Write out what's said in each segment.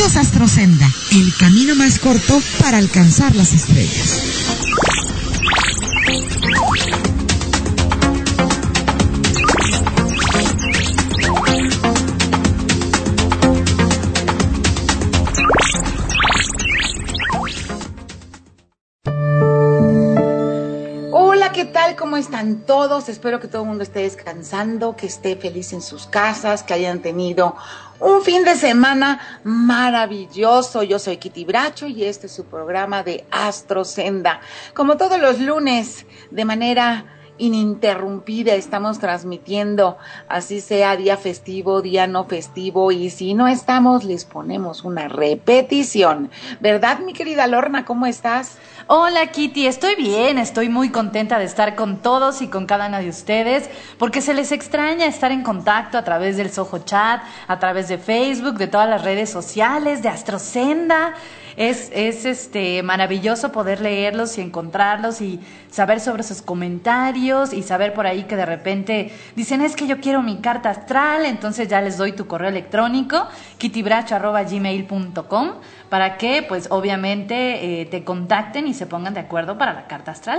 Bienvenidos a Astrosenda, el camino más corto para alcanzar las estrellas. ¿Qué tal? ¿Cómo están todos? Espero que todo el mundo esté descansando, que esté feliz en sus casas, que hayan tenido un fin de semana maravilloso. Yo soy Kitty Bracho y este es su programa de Astrosenda. Como todos los lunes, de manera ininterrumpida estamos transmitiendo, así sea día festivo, día no festivo, y si no estamos, les ponemos una repetición. ¿Verdad, mi querida Lorna? ¿Cómo estás? Hola Kitty, estoy bien, estoy muy contenta de estar con todos y con cada uno de ustedes, porque se les extraña estar en contacto a través del Soho Chat, a través de Facebook, de todas las redes sociales, de Astrosenda. Es maravilloso poder leerlos y encontrarlos y saber sobre sus comentarios y saber por ahí que de repente dicen, es que yo quiero mi carta astral, entonces ya les doy tu correo electrónico, kittybracho@gmail.com, para que pues obviamente te contacten y se pongan de acuerdo para la carta astral.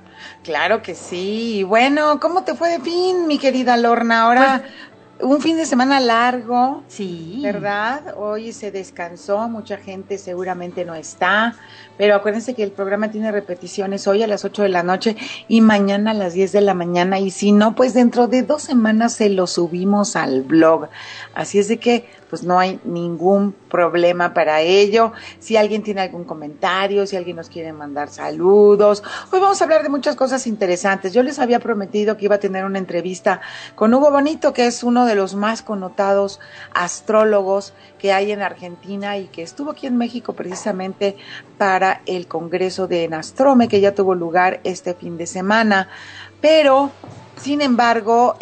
Claro que sí. Bueno, ¿cómo te fue de fin, mi querida Lorna? Ahora... un fin de semana largo, sí, ¿verdad? Hoy se descansó, mucha gente seguramente no está, pero acuérdense que el programa tiene repeticiones hoy a las 8 de la noche y mañana a las 10 de la mañana, y si no, pues dentro de 2 semanas se lo subimos al blog. Así es de que, pues no hay ningún problema para ello. Si alguien tiene algún comentario, si alguien nos quiere mandar saludos, hoy vamos a hablar de muchas cosas interesantes. Yo les había prometido que iba a tener una entrevista con Hugo Bonito, que es uno de los más connotados astrólogos que hay en Argentina y que estuvo aquí en México precisamente para el Congreso de Nastrome, que ya tuvo lugar este fin de semana. Pero, sin embargo,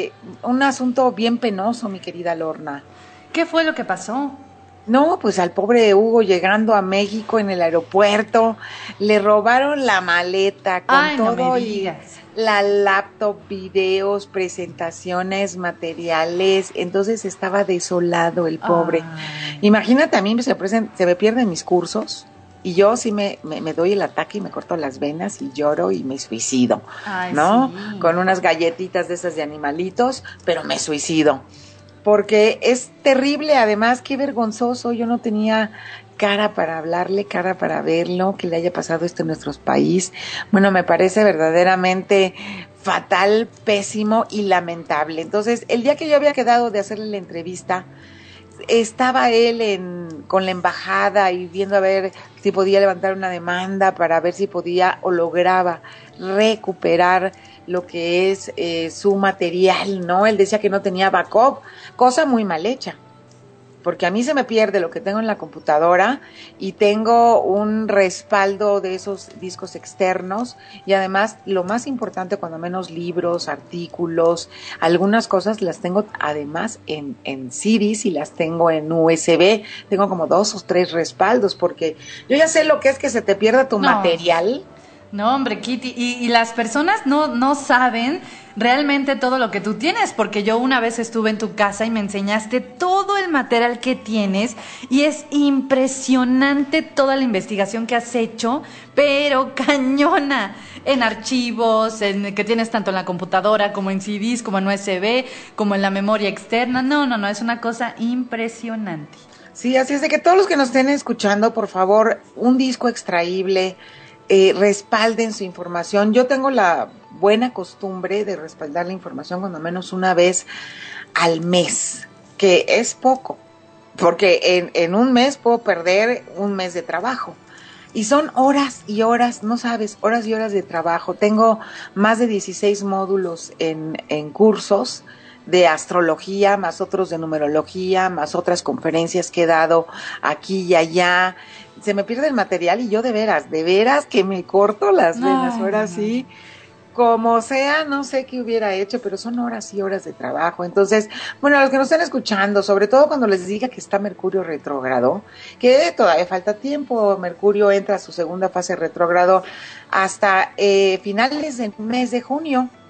un asunto bien penoso, mi querida Lorna. ¿Qué fue lo que pasó? No, pues al pobre Hugo llegando a México en el aeropuerto, le robaron la maleta con todo, no me y digas. la laptop, videos, presentaciones, materiales. Entonces estaba desolado el pobre. Ay. Imagínate, a mí se me pierden mis cursos y yo sí me doy el ataque y me corto las venas y lloro y me suicido. Ay, ¿no? Sí. Con unas galletitas de esas de animalitos, pero me suicido. Porque es terrible, además, qué vergonzoso. Yo no tenía cara para hablarle, cara para verlo, que le haya pasado esto en nuestro país. Bueno, me parece verdaderamente fatal, pésimo y lamentable. Entonces, el día que yo había quedado de hacerle la entrevista, estaba él con la embajada y viendo a ver si podía levantar una demanda para ver si podía o lograba recuperar lo que es su material, ¿no? Él decía que no tenía backup, cosa muy mal hecha, porque a mí se me pierde lo que tengo en la computadora y tengo un respaldo de esos discos externos, y además, lo más importante, cuando menos libros, artículos, algunas cosas las tengo además en CDs y las tengo en USB, tengo como 2 o 3 respaldos, porque yo ya sé lo que es que se te pierda tu material. No, hombre, Kitty, y las personas no saben realmente todo lo que tú tienes, porque yo una vez estuve en tu casa y me enseñaste todo el material que tienes y es impresionante toda la investigación que has hecho, pero cañona, en archivos, que tienes tanto en la computadora como en CDs, como en USB, como en la memoria externa. No, es una cosa impresionante. Sí, así es de que todos los que nos estén escuchando, por favor, un disco extraíble, respalden su información. Yo tengo la buena costumbre de respaldar la información cuando menos una vez al mes, que es poco, porque en un mes puedo perder un mes de trabajo. Y son horas y horas, no sabes, horas y horas de trabajo. Tengo más de 16 módulos en cursos de astrología, más otros de numerología, más otras conferencias que he dado aquí y allá. Se me pierde el material y yo de veras que me corto las venas. Ahora sí, como sea, no sé qué hubiera hecho, pero son horas y horas de trabajo. Entonces, bueno, a los que nos están escuchando, sobre todo cuando les diga que está Mercurio retrógrado, que todavía falta tiempo, Mercurio entra a su segunda fase retrógrado hasta finales del mes de junio.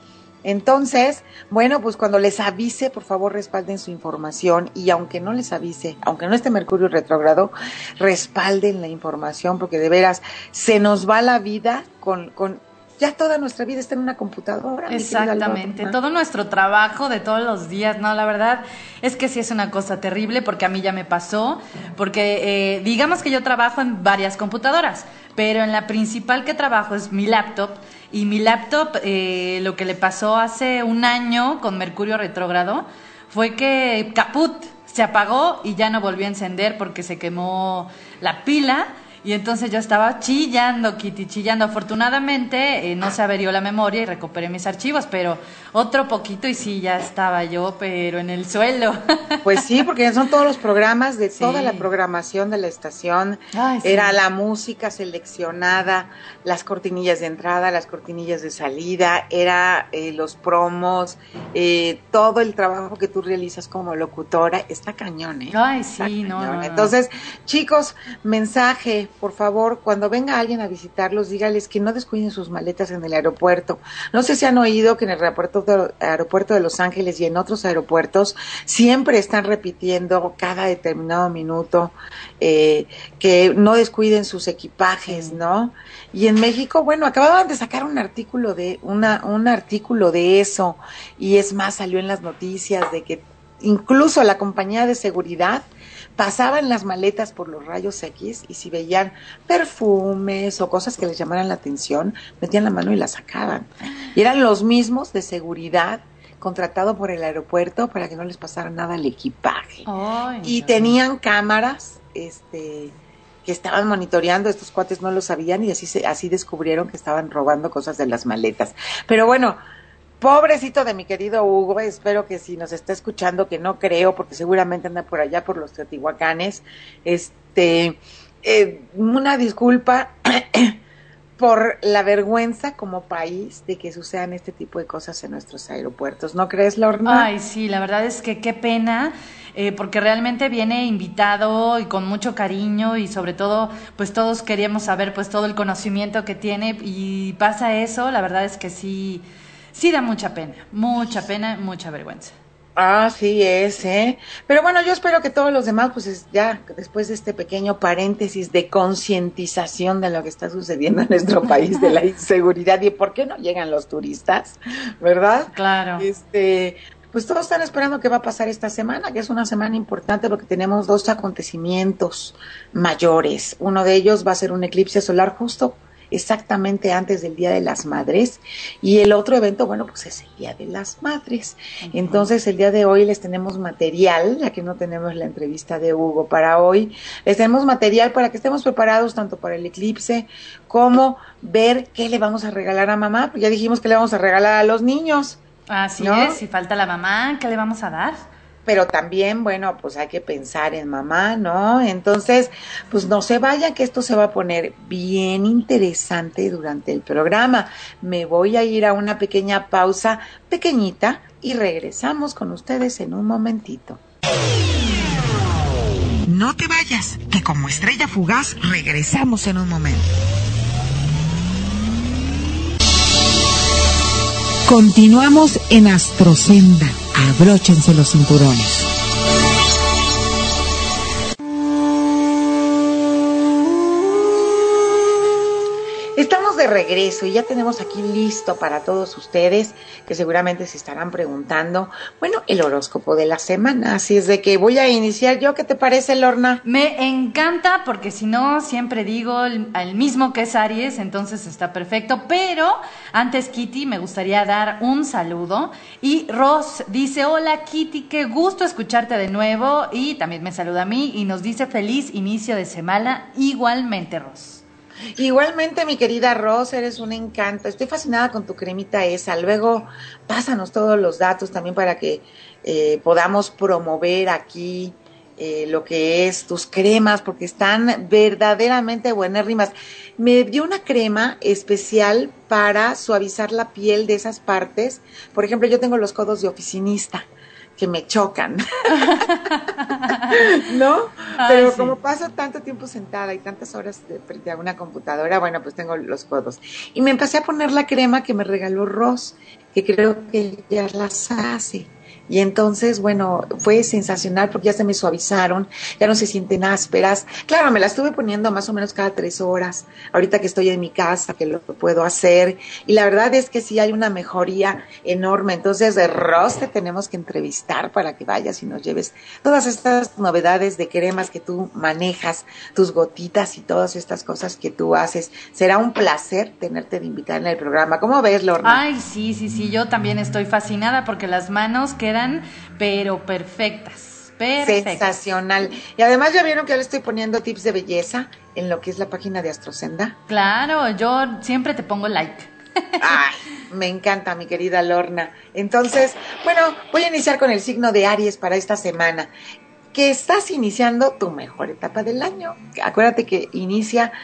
Entonces, bueno, pues cuando les avise, por favor respalden su información, y aunque no les avise, aunque no esté Mercurio retrógrado, respalden la información, porque de veras se nos va la vida con ya toda nuestra vida está en una computadora. Exactamente, todo nuestro trabajo de todos los días, no, la verdad es que sí es una cosa terrible, porque a mí ya me pasó, porque digamos que yo trabajo en varias computadoras, pero en la principal que trabajo es mi laptop, y mi laptop lo que le pasó hace un año con Mercurio retrógrado fue que caput, se apagó y ya no volvió a encender porque se quemó la pila. Y entonces yo estaba chillando, Kitty, chillando. Afortunadamente no se averió la memoria y recuperé mis archivos, pero otro poquito y sí, ya estaba yo, pero en el suelo. Pues sí, porque son todos los programas de toda la programación de la estación. Ay, sí. Era la música seleccionada, las cortinillas de entrada, las cortinillas de salida, era los promos, todo el trabajo que tú realizas como locutora. Está cañón, ¿eh? Ay, sí, no. Entonces, chicos, mensaje, por favor, cuando venga alguien a visitarlos, dígales que no descuiden sus maletas en el aeropuerto. No sé si han oído que en el aeropuerto de Los Ángeles y en otros aeropuertos siempre están repitiendo cada determinado minuto que no descuiden sus equipajes, ¿no? Y en México, bueno, acababan de sacar un artículo de eso, y es más, salió en las noticias de que incluso la compañía de seguridad pasaban las maletas por los rayos X, y si veían perfumes o cosas que les llamaran la atención, metían la mano y la sacaban. Y eran los mismos de seguridad contratado por el aeropuerto para que no les pasara nada al equipaje. Ay, y tenían cámaras que estaban monitoreando. Estos cuates no lo sabían y así descubrieron que estaban robando cosas de las maletas. Pero bueno, pobrecito de mi querido Hugo, espero que si nos está escuchando, que no creo, porque seguramente anda por allá por los Teotihuacanes, una disculpa por la vergüenza como país de que sucedan este tipo de cosas en nuestros aeropuertos. ¿No crees, Lorna? Ay, sí, la verdad es que qué pena, porque realmente viene invitado y con mucho cariño, y sobre todo, pues todos queríamos saber pues todo el conocimiento que tiene, y pasa eso. La verdad es que sí da mucha pena, mucha vergüenza. Así es, ¿eh? Pero bueno, yo espero que todos los demás, pues ya después de este pequeño paréntesis de concientización de lo que está sucediendo en nuestro país, de la inseguridad y por qué no llegan los turistas, ¿verdad? Claro. Pues todos están esperando qué va a pasar esta semana, que es una semana importante porque tenemos 2 acontecimientos mayores. Uno de ellos va a ser un eclipse solar justo exactamente antes del Día de las Madres, y el otro evento, bueno, pues es el Día de las Madres. Entonces, el día de hoy les tenemos material, ya que no tenemos la entrevista de Hugo para hoy, les tenemos material para que estemos preparados tanto para el eclipse como ver qué le vamos a regalar a mamá. Pues ya dijimos que le vamos a regalar a los niños. Así ¿no? es, si falta la mamá, ¿qué le vamos a dar? Pero también, bueno, pues hay que pensar en mamá, ¿no? Entonces, pues no se vayan, que esto se va a poner bien interesante durante el programa. Me voy a ir a una pequeña pausa, pequeñita, y regresamos con ustedes en un momentito. No te vayas, que como estrella fugaz regresamos en un momento. Continuamos en Astrosenda. Abróchense los cinturones. Estamos de regreso y ya tenemos aquí listo para todos ustedes, que seguramente se estarán preguntando, bueno, el horóscopo de la semana. Así es de que voy a iniciar yo. ¿Qué te parece, Lorna? Me encanta, porque si no, siempre digo el mismo que es Aries, entonces está perfecto. Pero antes, Kitty, me gustaría dar un saludo. Y Ross dice: hola, Kitty, qué gusto escucharte de nuevo. Y también me saluda a mí y nos dice feliz inicio de semana. Igualmente, Ross. Igualmente, mi querida Ros, eres un encanto. Estoy fascinada con tu cremita esa. Luego, pásanos todos los datos también para que podamos promover aquí lo que es tus cremas, porque están verdaderamente buenérrimas. Me dio una crema especial para suavizar la piel de esas partes. Por ejemplo, yo tengo los codos de oficinista que me chocan, ¿no? Pero sí. como paso tanto tiempo sentada y tantas horas frente a una computadora, bueno, pues tengo los codos. Y me empecé a poner la crema que me regaló Ross, que creo que ya las hace. Y entonces, bueno, fue sensacional porque ya se me suavizaron, ya no se sienten ásperas. Claro, me las estuve poniendo más o menos cada 3 horas, ahorita que estoy en mi casa, que lo puedo hacer. Y la verdad es que sí hay una mejoría enorme. Entonces, de Ross te tenemos que entrevistar para que vayas y nos lleves todas estas novedades de cremas que tú manejas, tus gotitas y todas estas cosas que tú haces. Será un placer tenerte de invitar en el programa. ¿Cómo ves, Lorna? Ay, sí, sí, sí, yo también estoy fascinada porque las manos quedan, pero perfectas, perfectas. Sensacional. Y además ya vieron que yo le estoy poniendo tips de belleza en lo que es la página de Astrosenda. Claro, yo siempre te pongo like. Ay, me encanta, mi querida Lorna. Entonces, bueno, voy a iniciar con el signo de Aries para esta semana, que estás iniciando tu mejor etapa del año. Acuérdate que inicia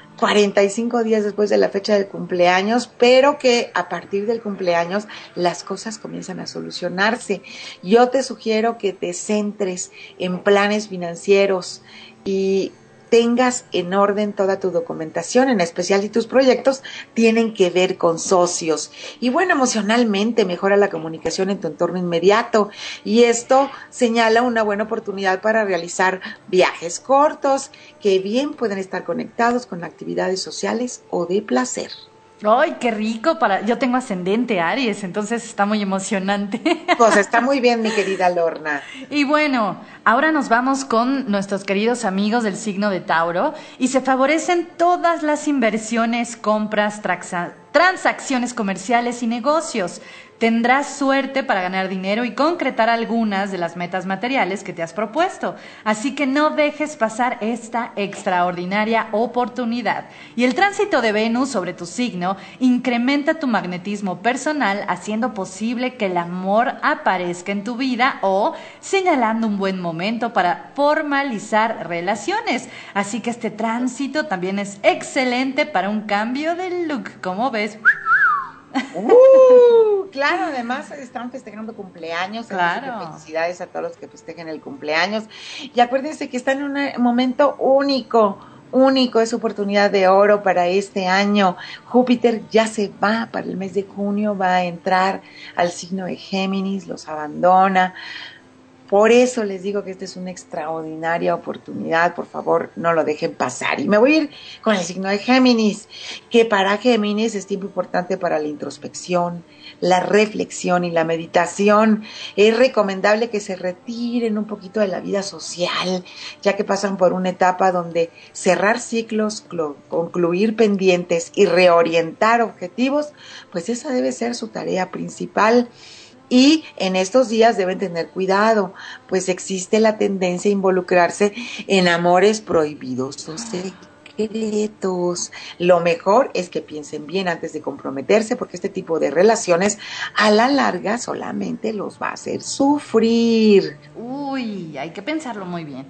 45 días después de la fecha del cumpleaños, pero que a partir del cumpleaños las cosas comienzan a solucionarse. Yo te sugiero que te centres en planes financieros y tengas en orden toda tu documentación, en especial si tus proyectos tienen que ver con socios. Y bueno, emocionalmente mejora la comunicación en tu entorno inmediato y esto señala una buena oportunidad para realizar viajes cortos que bien pueden estar conectados con actividades sociales o de placer. Ay, qué rico yo tengo ascendente Aries, entonces está muy emocionante. Pues está muy bien, mi querida Lorna. Y bueno, ahora nos vamos con nuestros queridos amigos del signo de Tauro y se favorecen todas las inversiones, compras, transacciones comerciales y negocios. Tendrás suerte para ganar dinero y concretar algunas de las metas materiales que te has propuesto. Así que no dejes pasar esta extraordinaria oportunidad. Y el tránsito de Venus sobre tu signo incrementa tu magnetismo personal, haciendo posible que el amor aparezca en tu vida o señalando un buen momento para formalizar relaciones. Así que este tránsito también es excelente para un cambio de look. ¿Cómo ves? Claro, además están festejando cumpleaños. Claro. Felicidades a todos los que festejen el cumpleaños. Y acuérdense que están en un momento único, es oportunidad de oro para este año. Júpiter ya se va para el mes de junio, va a entrar al signo de Géminis, los abandona. Por eso les digo que esta es una extraordinaria oportunidad, por favor no lo dejen pasar. Y me voy a ir con el signo de Géminis, que para Géminis es tiempo importante para la introspección, la reflexión y la meditación. Es recomendable que se retiren un poquito de la vida social, ya que pasan por una etapa donde cerrar ciclos, concluir pendientes y reorientar objetivos, pues esa debe ser su tarea principal. Y en estos días deben tener cuidado, pues existe la tendencia a involucrarse en amores prohibidos o secretos. Lo mejor es que piensen bien antes de comprometerse, porque este tipo de relaciones a la larga solamente los va a hacer sufrir. Uy, hay que pensarlo muy bien.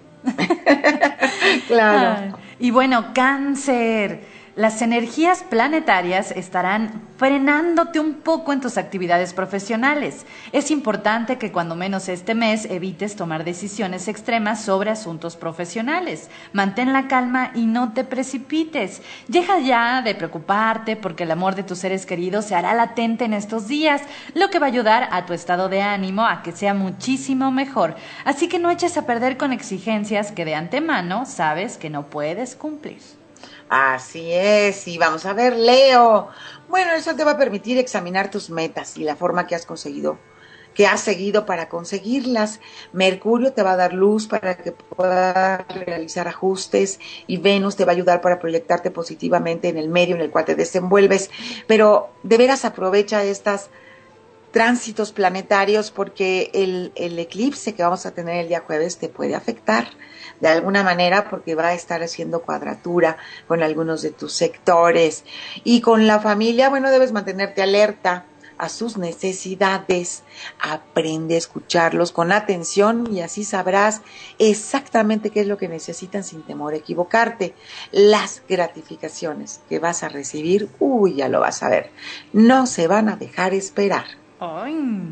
Claro. Y bueno, Cáncer. Las energías planetarias estarán frenándote un poco en tus actividades profesionales. Es importante que cuando menos este mes evites tomar decisiones extremas sobre asuntos profesionales. Mantén la calma y no te precipites. Deja ya de preocuparte porque el amor de tus seres queridos se hará latente en estos días, lo que va a ayudar a tu estado de ánimo a que sea muchísimo mejor. Así que no eches a perder con exigencias que de antemano sabes que no puedes cumplir. Así es, y vamos a ver, Leo. Bueno, eso te va a permitir examinar tus metas y la forma que has seguido para conseguirlas. Mercurio te va a dar luz para que puedas realizar ajustes y Venus te va a ayudar para proyectarte positivamente en el medio en el cual te desenvuelves. Pero de veras aprovecha estas tránsitos planetarios porque el eclipse que vamos a tener el día jueves te puede afectar de alguna manera porque va a estar haciendo cuadratura con algunos de tus sectores. Y con la familia, bueno, debes mantenerte alerta a sus necesidades, aprende a escucharlos con atención y así sabrás exactamente qué es lo que necesitan sin temor a equivocarte. Las gratificaciones que vas a recibir, ya lo vas a ver, no se van a dejar esperar. ¡Ay!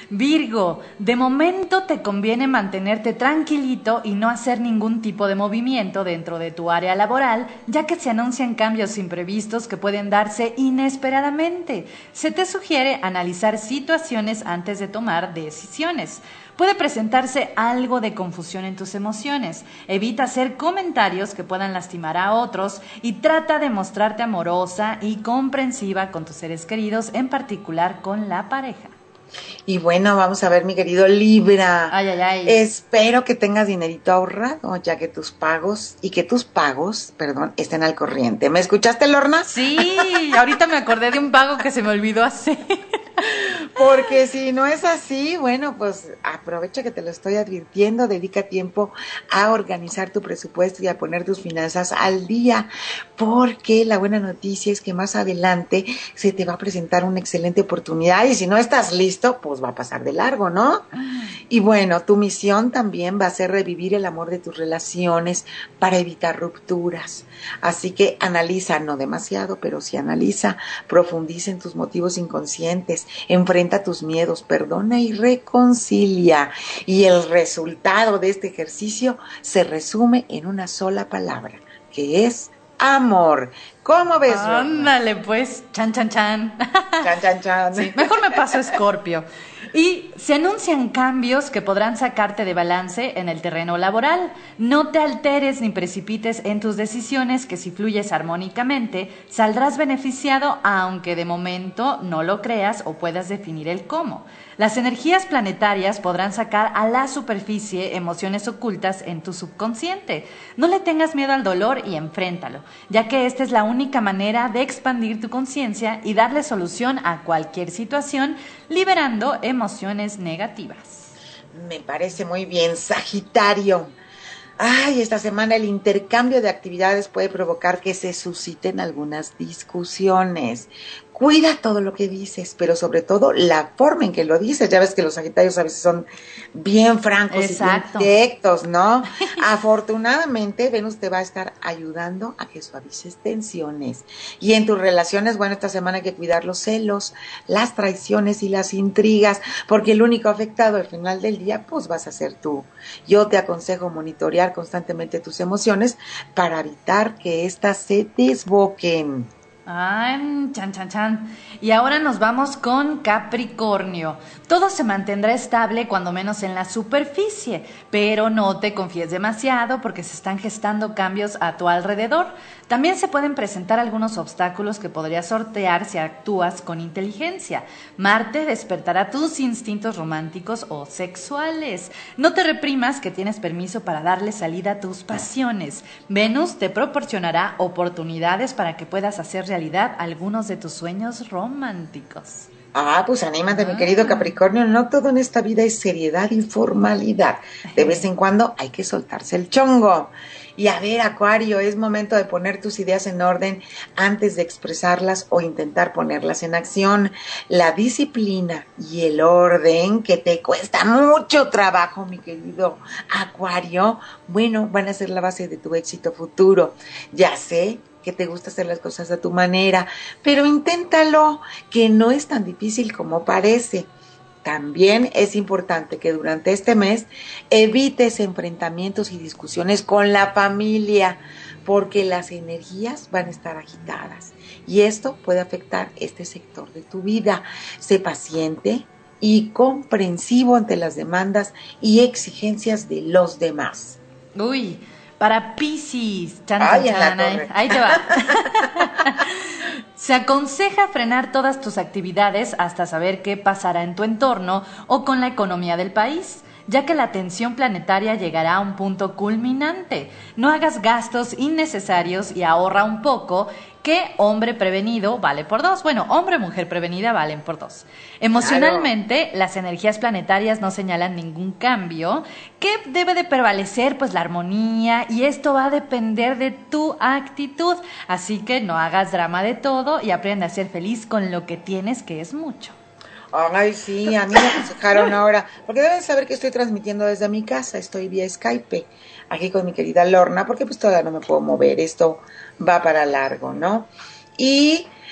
Virgo, de momento te conviene mantenerte tranquilito y no hacer ningún tipo de movimiento dentro de tu área laboral, ya que se anuncian cambios imprevistos que pueden darse inesperadamente. Se te sugiere analizar situaciones antes de tomar decisiones. Puede presentarse algo de confusión en tus emociones. Evita hacer comentarios que puedan lastimar a otros y trata de mostrarte amorosa y comprensiva con tus seres queridos, en particular con la pareja. Y bueno, vamos a ver, mi querido Libra. Ay, ay, ay. Espero que tengas dinerito ahorrado, ya que tus pagos, estén al corriente. ¿Me escuchaste, Lorna? Sí, ahorita me acordé de un pago que se me olvidó hacer. Porque si no es así, bueno, pues aprovecha que te lo estoy advirtiendo, dedica tiempo a organizar tu presupuesto y a poner tus finanzas al día, porque la buena noticia es que más adelante se te va a presentar una excelente oportunidad y si no estás listo, pues va a pasar de largo, ¿no? Y bueno, tu misión también va a ser revivir el amor de tus relaciones para evitar rupturas. Así que analiza, no demasiado, pero sí analiza, profundiza en tus motivos inconscientes, enfrenta tus miedos, perdona y reconcilia. Y el resultado de este ejercicio se resume en una sola palabra, que es amor. ¿Cómo ves, Roma? Ándale, pues, chan, chan, chan. Chan, chan, chan. Sí, mejor me paso a Escorpio. Y se anuncian cambios que podrán sacarte de balance en el terreno laboral. No te alteres ni precipites en tus decisiones, que si fluyes armónicamente, saldrás beneficiado, aunque de momento no lo creas o puedas definir el cómo. Las energías planetarias podrán sacar a la superficie emociones ocultas en tu subconsciente. No le tengas miedo al dolor y enfréntalo, ya que esta es la única manera de expandir tu conciencia y darle solución a cualquier situación, liberando emociones negativas. Me parece muy bien, Sagitario. Ay, esta semana el intercambio de actividades puede provocar que se susciten algunas discusiones. Cuida todo lo que dices, pero sobre todo la forma en que lo dices. Ya ves que los sagitarios a veces son bien francos. Exacto. Y bien directos, ¿no? Afortunadamente, Venus te va a estar ayudando a que suavices tensiones. Y en tus relaciones, bueno, esta semana hay que cuidar los celos, las traiciones y las intrigas, porque el único afectado al final del día, pues vas a ser tú. Yo te aconsejo monitorear constantemente tus emociones para evitar que éstas se desboquen. Ay, chan, chan, chan. Y ahora nos vamos con Capricornio. Todo se mantendrá estable, cuando menos en la superficie, pero no te confíes demasiado porque se están gestando cambios a tu alrededor. También se pueden presentar algunos obstáculos que podrías sortear si actúas con inteligencia. Marte despertará tus instintos románticos o sexuales. No te reprimas, que tienes permiso para darle salida a tus pasiones. Venus te proporcionará oportunidades para que puedas hacer realidad algunos de tus sueños románticos. Pues anímate, mi querido Capricornio. No todo en esta vida es seriedad y formalidad. De vez en cuando hay que soltarse el chongo. Y a ver, Acuario, es momento de poner tus ideas en orden antes de expresarlas o intentar ponerlas en acción. La disciplina y el orden, que te cuesta mucho trabajo, mi querido Acuario, bueno, van a ser la base de tu éxito futuro. Ya sé que te gusta hacer las cosas a tu manera, pero inténtalo, que no es tan difícil como parece. También es importante que durante este mes evites enfrentamientos y discusiones con la familia, porque las energías van a estar agitadas y esto puede afectar este sector de tu vida. Sé paciente y comprensivo ante las demandas y exigencias de los demás. Uy, para Piscis, chan, Ay, chan, en la chan, torre. ahí te va. Se aconseja frenar todas tus actividades hasta saber qué pasará en tu entorno o con la economía del país, ya que la tensión planetaria llegará a un punto culminante. No hagas gastos innecesarios y ahorra un poco, que hombre prevenido vale por dos. Bueno, hombre o mujer prevenida valen por dos. Emocionalmente, las energías planetarias no señalan ningún cambio. ¿Qué debe de prevalecer? Pues la armonía, y esto va a depender de tu actitud. Así que no hagas drama de todo y aprende a ser feliz con lo que tienes, que es mucho. Ay, sí, a mí me aconsejaron ahora, porque deben saber que estoy transmitiendo desde mi casa, estoy vía Skype, aquí con mi querida Lorna, porque pues todavía no me puedo mover, esto va para largo, ¿no? Y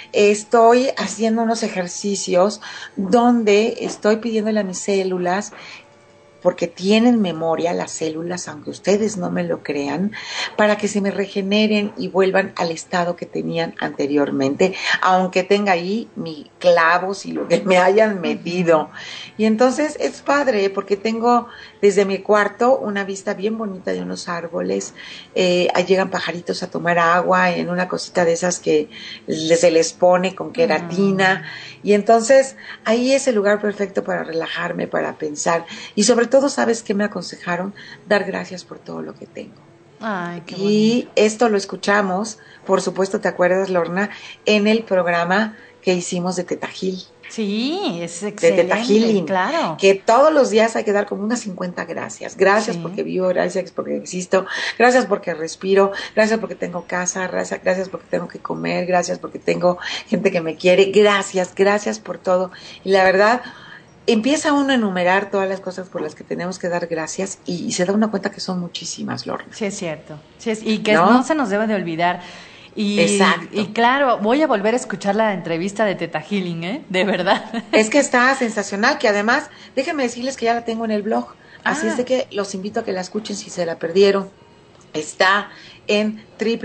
estoy haciendo unos ejercicios donde estoy pidiéndole a mis células, porque tienen memoria las células, aunque ustedes no me lo crean, para que se me regeneren y vuelvan al estado que tenían anteriormente, aunque tenga ahí mis clavos y lo que me hayan metido. Y entonces es padre, porque tengo desde mi cuarto una vista bien bonita de unos árboles, ahí llegan pajaritos a tomar agua en una cosita de esas que se les pone con queratina, y entonces ahí es el lugar perfecto para relajarme, para pensar, y sobre todo, ¿sabes qué me aconsejaron? Dar gracias por todo lo que tengo. Ay, qué y bonito. esto lo escuchamos, por supuesto, ¿te acuerdas, Lorna? En el programa que hicimos de Teta Gil. Sí, es De Teta excelente, Healing, claro. que todos los días hay que dar como unas 50 gracias. Gracias Sí. porque vivo, gracias porque existo, gracias porque respiro, gracias porque tengo casa, gracias porque tengo que comer, gracias porque tengo gente que me quiere, gracias por todo. Y la verdad, empieza uno a enumerar todas las cosas por las que tenemos que dar gracias y se da una cuenta que son muchísimas, Lorna. Sí, es cierto. Sí y que ¿No? no se nos debe de olvidar. Exacto. Y claro, voy a volver a escuchar la entrevista de Teta Healing, ¿eh? De verdad. Es que está sensacional, que además, déjenme decirles que ya la tengo en el blog, así Ah. es de que los invito a que la escuchen si se la perdieron. Está en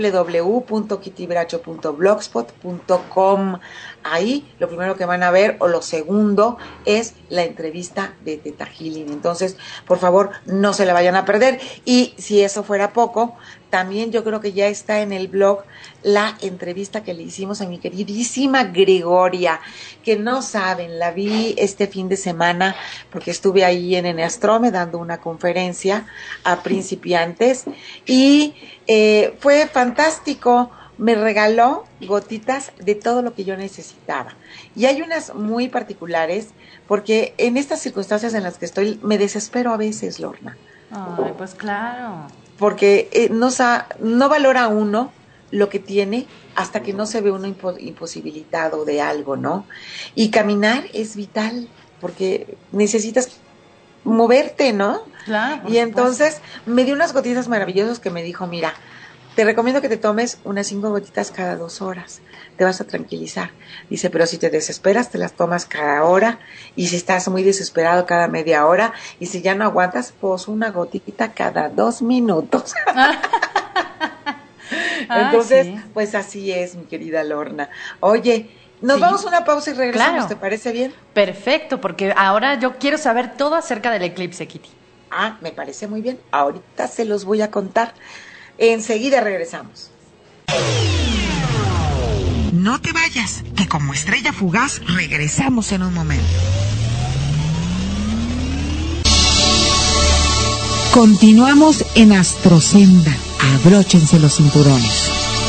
www.kittybracho.blogspot.com. Ahí lo primero que van a ver, o lo segundo, es la entrevista de Teta Healing. Entonces, por favor, no se la vayan a perder. Y si eso fuera poco, también yo creo que ya está en el blog la entrevista que le hicimos a mi queridísima Gregoria, que no saben, la vi este fin de semana porque estuve ahí en Eneastrome dando una conferencia a principiantes y fue fantástico. Me regaló gotitas de todo lo que yo necesitaba. Y hay unas muy particulares, porque en estas circunstancias en las que estoy, me desespero a veces, Lorna. Ay, pues claro. Porque no valora uno lo que tiene hasta que no se ve uno imposibilitado de algo, ¿no? Y caminar es vital, porque necesitas moverte, ¿no? Claro. Y entonces me dio unas gotitas maravillosas que me dijo, mira, te recomiendo que te tomes unas 5 gotitas cada 2 horas, te vas a tranquilizar. Dice, pero si te desesperas, te las tomas cada hora, y si estás muy desesperado, cada media hora, y si ya no aguantas, pues una gotita cada 2 minutos. Entonces, sí. Pues así es, mi querida Lorna. Oye, nos vamos a una pausa y regresamos, Claro. ¿Te parece bien? Perfecto, porque ahora yo quiero saber todo acerca del eclipse, Kitty. Me parece muy bien. Ahorita se los voy a contar. Enseguida regresamos. No te vayas, que como estrella fugaz regresamos en un momento. Continuamos en Astrosenda. Abróchense los cinturones.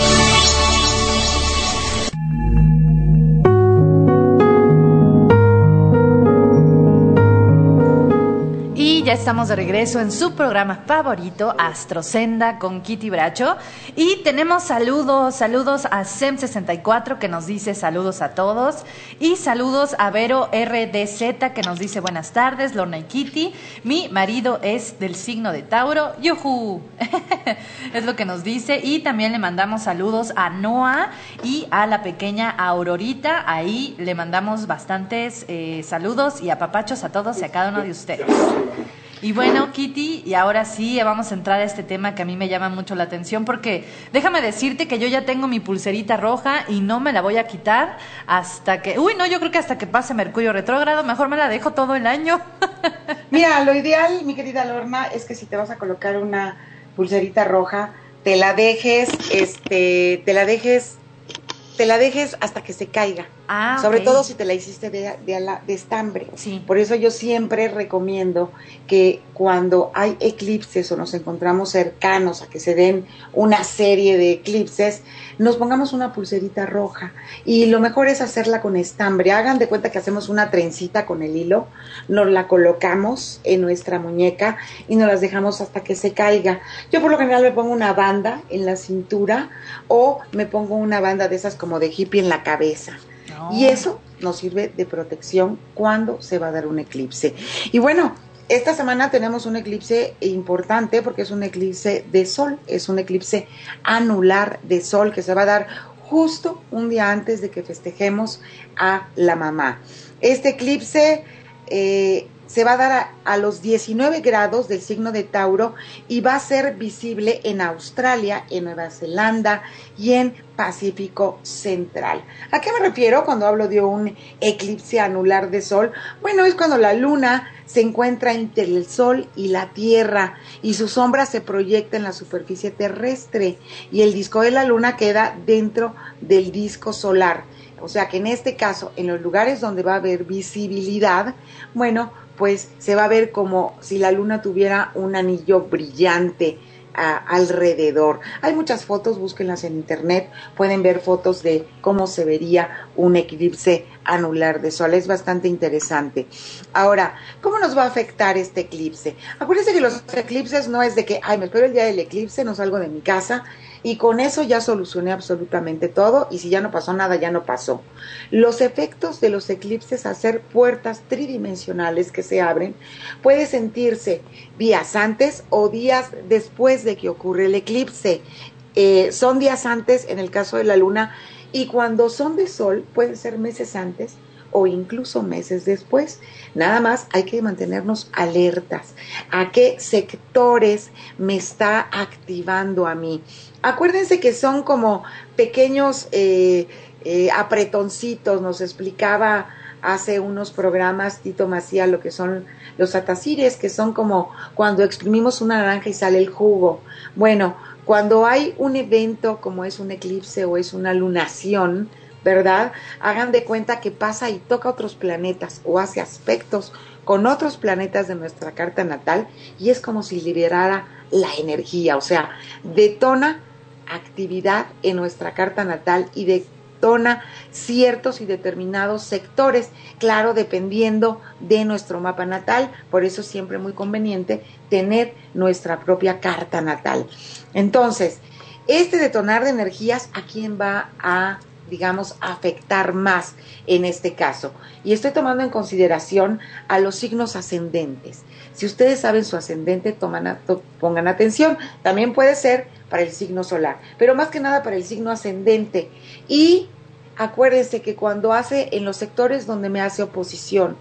Y ya estamos de regreso en su programa favorito, Astrosenda con Kitty Bracho. Y tenemos saludos a Sem64 que nos dice saludos a todos. Y saludos a Vero RDZ que nos dice buenas tardes, Lorna y Kitty. Mi marido es del signo de Tauro. ¡Yujú! Es lo que nos dice. Y también le mandamos saludos a Noah y a la pequeña Aurorita. Ahí le mandamos bastantes saludos y apapachos a todos y a cada uno de ustedes. Y bueno, Kitty, y ahora sí vamos a entrar a este tema que a mí me llama mucho la atención, porque déjame decirte que yo ya tengo mi pulserita roja y no me la voy a quitar hasta que... yo creo que hasta que pase Mercurio retrógrado, mejor me la dejo todo el año. Mira, lo ideal, mi querida Lorna, es que si te vas a colocar una pulserita roja, te la dejes hasta que se caiga. Sobre todo si te la hiciste de estambre. Sí. Por eso yo siempre recomiendo que cuando hay eclipses o nos encontramos cercanos a que se den una serie de eclipses, nos pongamos una pulserita roja. Y lo mejor es hacerla con estambre. Hagan de cuenta que hacemos una trencita con el hilo, nos la colocamos en nuestra muñeca y nos las dejamos hasta que se caiga. Yo por lo general me pongo una banda en la cintura o me pongo una banda de esas como de hippie en la cabeza. Y eso nos sirve de protección cuando se va a dar un eclipse. Y bueno, esta semana tenemos un eclipse importante porque es un eclipse de sol, es un eclipse anular de sol que se va a dar justo un día antes de que festejemos a la mamá. Este eclipse se va a dar a los 19 grados del signo de Tauro y va a ser visible en Australia, en Nueva Zelanda y en Pacífico Central. ¿A qué me refiero cuando hablo de un eclipse anular de sol? Bueno, es cuando la luna se encuentra entre el sol y la tierra y su sombra se proyecta en la superficie terrestre y el disco de la luna queda dentro del disco solar. O sea que en este caso, en los lugares donde va a haber visibilidad, bueno, pues se va a ver como si la luna tuviera un anillo brillante alrededor. Hay muchas fotos, búsquenlas en internet, pueden ver fotos de cómo se vería un eclipse anular de sol, es bastante interesante. Ahora, ¿cómo nos va a afectar este eclipse? Acuérdense que los eclipses no es de que, me espero el día del eclipse, no salgo de mi casa, y con eso ya solucioné absolutamente todo, y si ya no pasó nada, ya no pasó. Los efectos de los eclipses, hacer puertas tridimensionales que se abren, puede sentirse días antes o días después de que ocurre el eclipse. Son días antes en el caso de la luna, y cuando son de sol, pueden ser meses antes o incluso meses después. Nada más hay que mantenernos alertas a qué sectores me está activando a mí. Acuérdense que son como pequeños apretoncitos, nos explicaba hace unos programas Tito Macía lo que son los atacires, que son como cuando exprimimos una naranja y sale el jugo. Bueno, cuando hay un evento como es un eclipse o es una lunación, ¿verdad? Hagan de cuenta que pasa y toca otros planetas o hace aspectos con otros planetas de nuestra carta natal y es como si liberara la energía, o sea, detona actividad en nuestra carta natal y detona ciertos y determinados sectores, claro, dependiendo de nuestro mapa natal, por eso es siempre muy conveniente tener nuestra propia carta natal. Entonces, este detonar de energías, ¿a quién va a, digamos, afectar más en este caso? Y estoy tomando en consideración a los signos ascendentes. Si ustedes saben su ascendente, pongan atención. También puede ser para el signo solar, pero más que nada para el signo ascendente. Y acuérdense que cuando hace en los sectores donde me hace oposición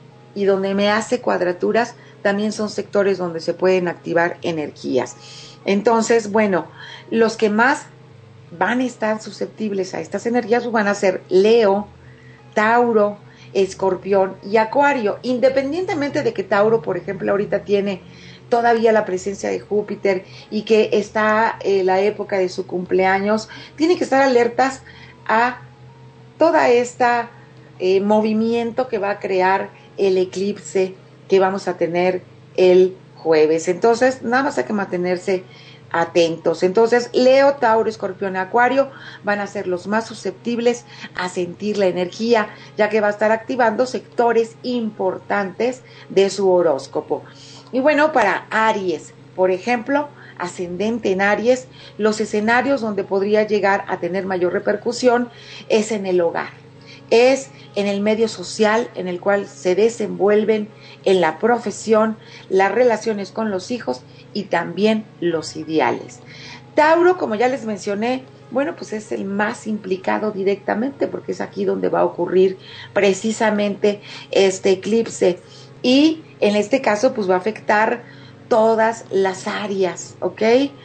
y donde me hace cuadraturas, también son sectores donde se pueden activar energías. Entonces, bueno, los que más van a estar susceptibles a estas energías van a ser Leo, Tauro, Escorpión y Acuario, independientemente de que Tauro, por ejemplo, ahorita tiene todavía la presencia de Júpiter y que está la época de su cumpleaños, tienen que estar alertas a toda esta movimiento que va a crear el eclipse que vamos a tener el jueves. Entonces, nada más hay que mantenerse atentos. Entonces, Leo, Tauro, Escorpión y Acuario van a ser los más susceptibles a sentir la energía, ya que va a estar activando sectores importantes de su horóscopo. Y bueno, para Aries, por ejemplo, ascendente en Aries, los escenarios donde podría llegar a tener mayor repercusión es en el hogar, es en el medio social en el cual se desenvuelven, en la profesión, las relaciones con los hijos y también los ideales. Tauro, como ya les mencioné, bueno, pues es el más implicado directamente porque es aquí donde va a ocurrir precisamente este eclipse y en este caso pues va a afectar todas las áreas, ¿ok?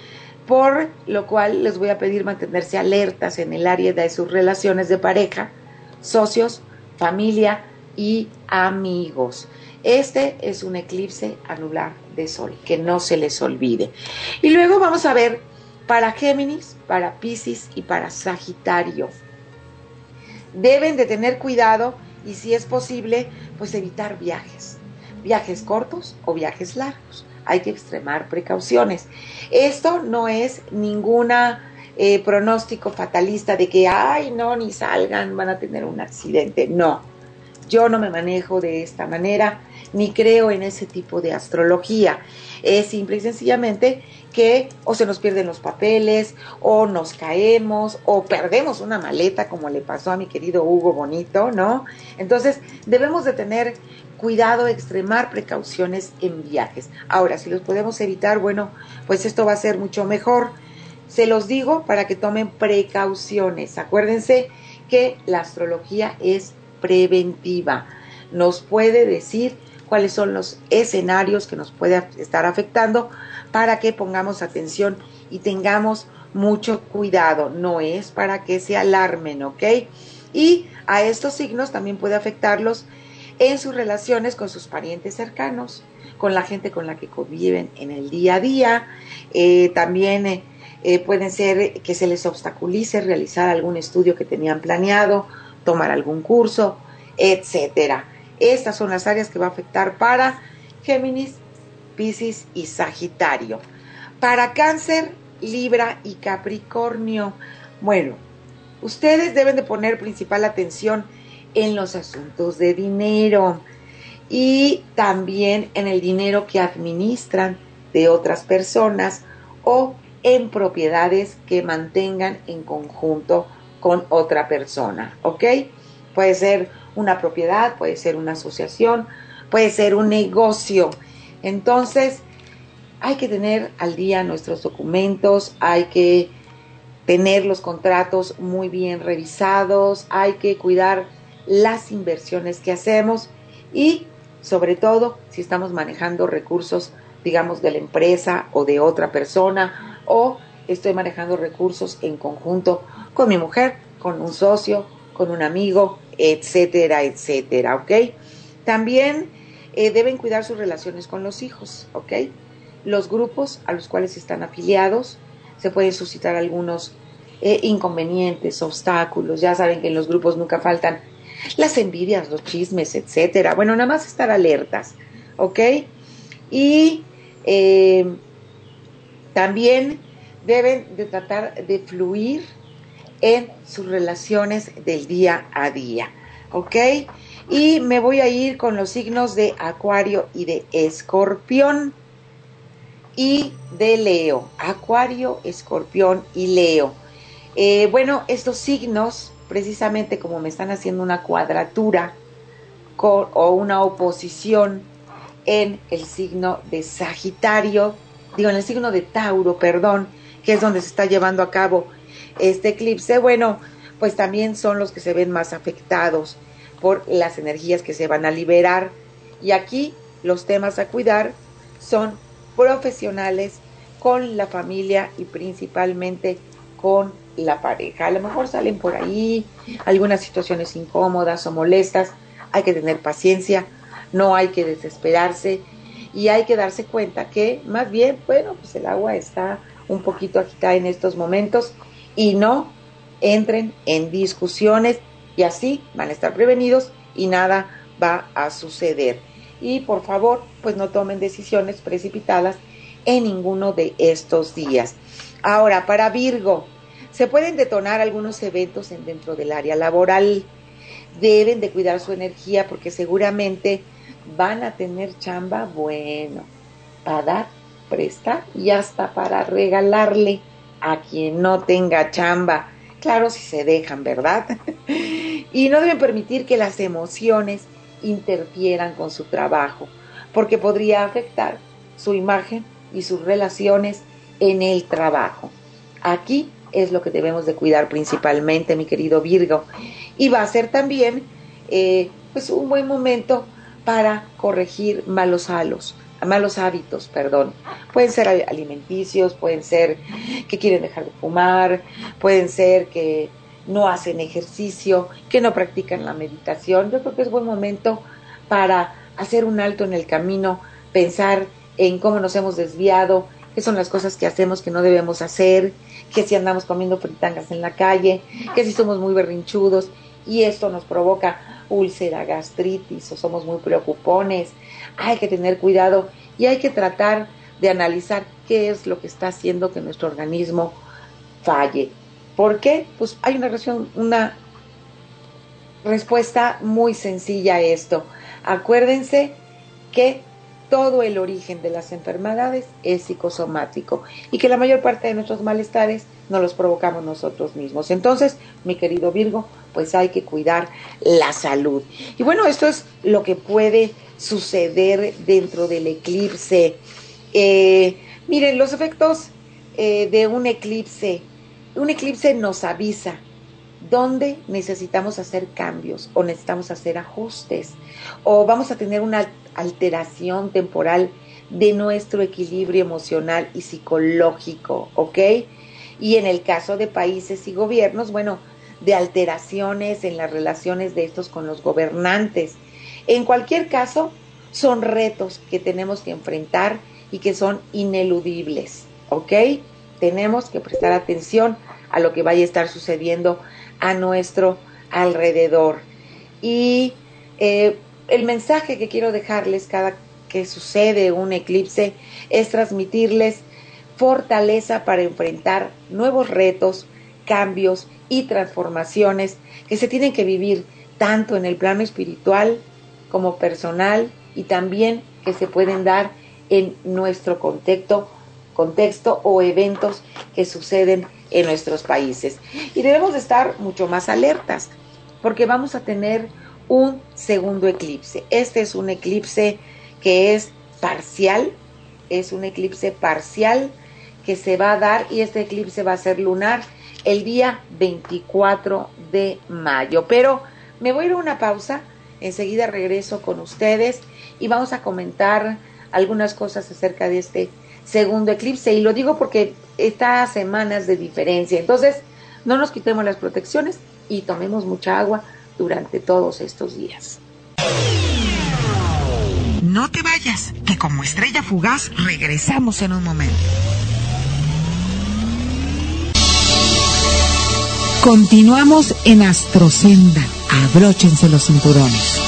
Por lo cual les voy a pedir mantenerse alertas en el área de sus relaciones de pareja, socios, familia y amigos. Este es un eclipse anular de sol, que no se les olvide. Y luego vamos a ver para Géminis, para Piscis y para Sagitario. Deben de tener cuidado y si es posible, pues evitar viajes cortos o viajes largos. Hay que extremar precauciones. Esto no es ninguna pronóstico fatalista de que, no, ni salgan, van a tener un accidente. No, yo no me manejo de esta manera, ni creo en ese tipo de astrología. Es simple y sencillamente que o se nos pierden los papeles, o nos caemos, o perdemos una maleta, como le pasó a mi querido Hugo Bonito, ¿no? Entonces, debemos de tener cuidado, extremar precauciones en viajes. Ahora, si los podemos evitar, bueno, pues esto va a ser mucho mejor. Se los digo para que tomen precauciones. Acuérdense que la astrología es preventiva. Nos puede decir cuáles son los escenarios que nos puede estar afectando para que pongamos atención y tengamos mucho cuidado. No es para que se alarmen, ¿ok? Y a estos signos también puede afectarlos en sus relaciones con sus parientes cercanos, con la gente con la que conviven en el día a día. También pueden ser que se les obstaculice realizar algún estudio que tenían planeado, tomar algún curso, etcétera. Estas son las áreas que va a afectar para Géminis, Piscis y Sagitario. Para Cáncer, Libra y Capricornio, bueno, ustedes deben de poner principal atención en los asuntos de dinero y también en el dinero que administran de otras personas o en propiedades que mantengan en conjunto con otra persona, ¿ok? Puede ser una propiedad, puede ser una asociación, puede ser un negocio. Entonces, hay que tener al día nuestros documentos, hay que tener los contratos muy bien revisados, hay que cuidar las inversiones que hacemos y, sobre todo, si estamos manejando recursos, digamos, de la empresa o de otra persona, o estoy manejando recursos en conjunto con mi mujer, con un socio, con un amigo, etcétera, etcétera, ¿ok? También deben cuidar sus relaciones con los hijos, ¿ok? Los grupos a los cuales están afiliados, se pueden suscitar algunos inconvenientes, obstáculos. Ya saben que en los grupos nunca faltan las envidias, los chismes, etcétera. Bueno, nada más estar alertas, ¿ok? Y también deben de tratar de fluir en sus relaciones del día a día, ¿ok? Y me voy a ir con los signos de Acuario y de Escorpión y de Leo. Acuario, Escorpión y Leo. Bueno, estos signos, precisamente como me están haciendo una cuadratura o una oposición en el signo de Sagitario, en el signo de Tauro, perdón, que es donde se está llevando a cabo este eclipse, bueno, pues también son los que se ven más afectados por las energías que se van a liberar. Y aquí los temas a cuidar son profesionales, con la familia y principalmente con la pareja. A lo mejor salen por ahí algunas situaciones incómodas o molestas. Hay que tener paciencia, no hay que desesperarse y hay que darse cuenta que más bien, bueno, pues el agua está un poquito agitada en estos momentos y no entren en discusiones y así van a estar prevenidos y nada va a suceder. Y por favor, pues no tomen decisiones precipitadas en ninguno de estos días. Ahora, para Virgo, se pueden detonar algunos eventos dentro del área laboral. Deben de cuidar su energía porque seguramente van a tener chamba, bueno, para dar, prestar y hasta para regalarle a quien no tenga chamba. Claro, si se dejan, ¿verdad? Y no deben permitir que las emociones interfieran con su trabajo, porque podría afectar su imagen y sus relaciones en el trabajo. Aquí es lo que debemos de cuidar principalmente, mi querido Virgo. Y va a ser también pues un buen momento para corregir malos hábitos, perdón. Pueden ser alimenticios, pueden ser que quieren dejar de fumar, pueden ser que no hacen ejercicio, que no practican la meditación. Yo creo que es buen momento para hacer un alto en el camino, pensar en cómo nos hemos desviado, qué son las cosas que hacemos que no debemos hacer, que si andamos comiendo fritangas en la calle, que si somos muy berrinchudos y esto nos provoca úlcera, gastritis o somos muy preocupones. Hay que tener cuidado y hay que tratar de analizar qué es lo que está haciendo que nuestro organismo falle. ¿Por qué? Pues hay una respuesta muy sencilla a esto. Acuérdense que todo el origen de las enfermedades es psicosomático y que la mayor parte de nuestros malestares nos los provocamos nosotros mismos. Entonces, mi querido Virgo, pues hay que cuidar la salud. Y bueno, esto es lo que puede suceder dentro del eclipse. Miren, los efectos de un eclipse. Un eclipse nos avisa dónde necesitamos hacer cambios o necesitamos hacer ajustes o vamos a tener una alteración temporal de nuestro equilibrio emocional y psicológico, ¿ok? Y en el caso de países y gobiernos, bueno, de alteraciones en las relaciones de estos con los gobernantes. En cualquier caso, son retos que tenemos que enfrentar y que son ineludibles, ¿ok? Tenemos que prestar atención a lo que vaya a estar sucediendo a nuestro alrededor. Y el mensaje que quiero dejarles cada que sucede un eclipse es transmitirles fortaleza para enfrentar nuevos retos, cambios y transformaciones que se tienen que vivir tanto en el plano espiritual como personal y también que se pueden dar en nuestro contexto o eventos que suceden en nuestros países. Y debemos de estar mucho más alertas porque vamos a tener un segundo eclipse. Este es un eclipse que es parcial, que se va a dar y este eclipse va a ser lunar el día 24 de mayo. Pero me voy a ir a una pausa, enseguida regreso con ustedes y vamos a comentar algunas cosas acerca de este segundo eclipse. Y lo digo porque está a semanas de diferencia. Entonces, no nos quitemos las protecciones y tomemos mucha agua durante todos estos días. No te vayas, que como estrella fugaz regresamos en un momento. Continuamos en Astrosenda. Abróchense los cinturones.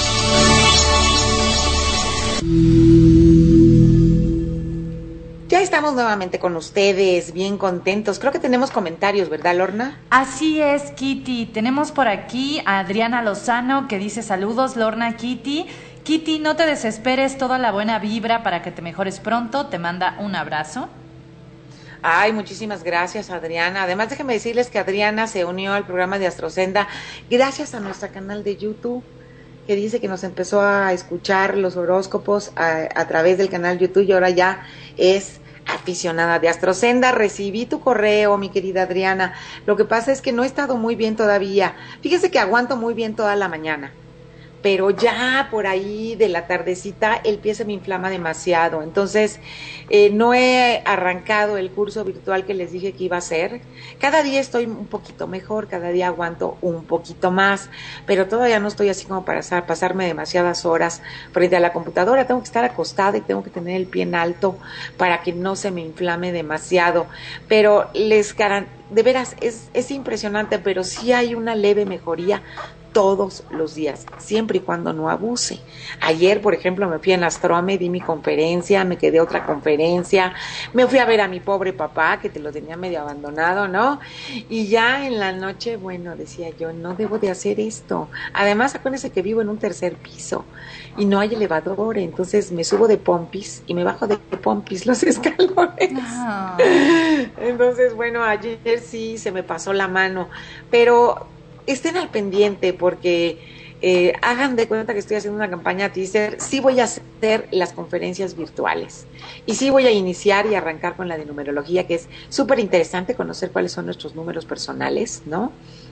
Ya estamos nuevamente con ustedes, bien contentos. Creo que tenemos comentarios, ¿verdad, Lorna? Así es, Kitty. Tenemos por aquí a Adriana Lozano que dice saludos, Lorna, Kitty. Kitty, no te desesperes, toda la buena vibra para que te mejores pronto. Te manda un abrazo. Ay, muchísimas gracias, Adriana. Además, déjenme decirles que Adriana se unió al programa de Astrosenda gracias a nuestro canal de YouTube, que dice que nos empezó a escuchar los horóscopos a través del canal YouTube y ahora ya es aficionada de Astrosenda. Recibí tu correo, mi querida Adriana. Lo que pasa es que no he estado muy bien todavía. Fíjese que aguanto muy bien toda la mañana, pero ya por ahí de la tardecita el pie se me inflama demasiado. Entonces no he arrancado el curso virtual que les dije que iba a hacer. Cada día estoy un poquito mejor, cada día aguanto un poquito más, pero todavía no estoy así como para pasarme demasiadas horas frente a la computadora. Tengo que estar acostada y tengo que tener el pie en alto para que no se me inflame demasiado. Pero de veras es impresionante, pero sí hay una leve mejoría todos los días, siempre y cuando no abuse. Ayer, por ejemplo, me fui en Astrome, di mi conferencia, me quedé otra conferencia, me fui a ver a mi pobre papá, que te lo tenía medio abandonado, ¿no? Y ya en la noche, bueno, decía yo, no debo de hacer esto. Además, acuérdense que vivo en un tercer piso y no hay elevador, entonces me subo de pompis y me bajo de pompis los escalones. No. Entonces, bueno, ayer sí se me pasó la mano, pero estén al pendiente porque hagan de cuenta que estoy haciendo una campaña teaser. Sí voy a hacer las conferencias virtuales y sí voy a iniciar y arrancar con la de numerología, que es súper interesante conocer cuáles son nuestros números personales, ¿no?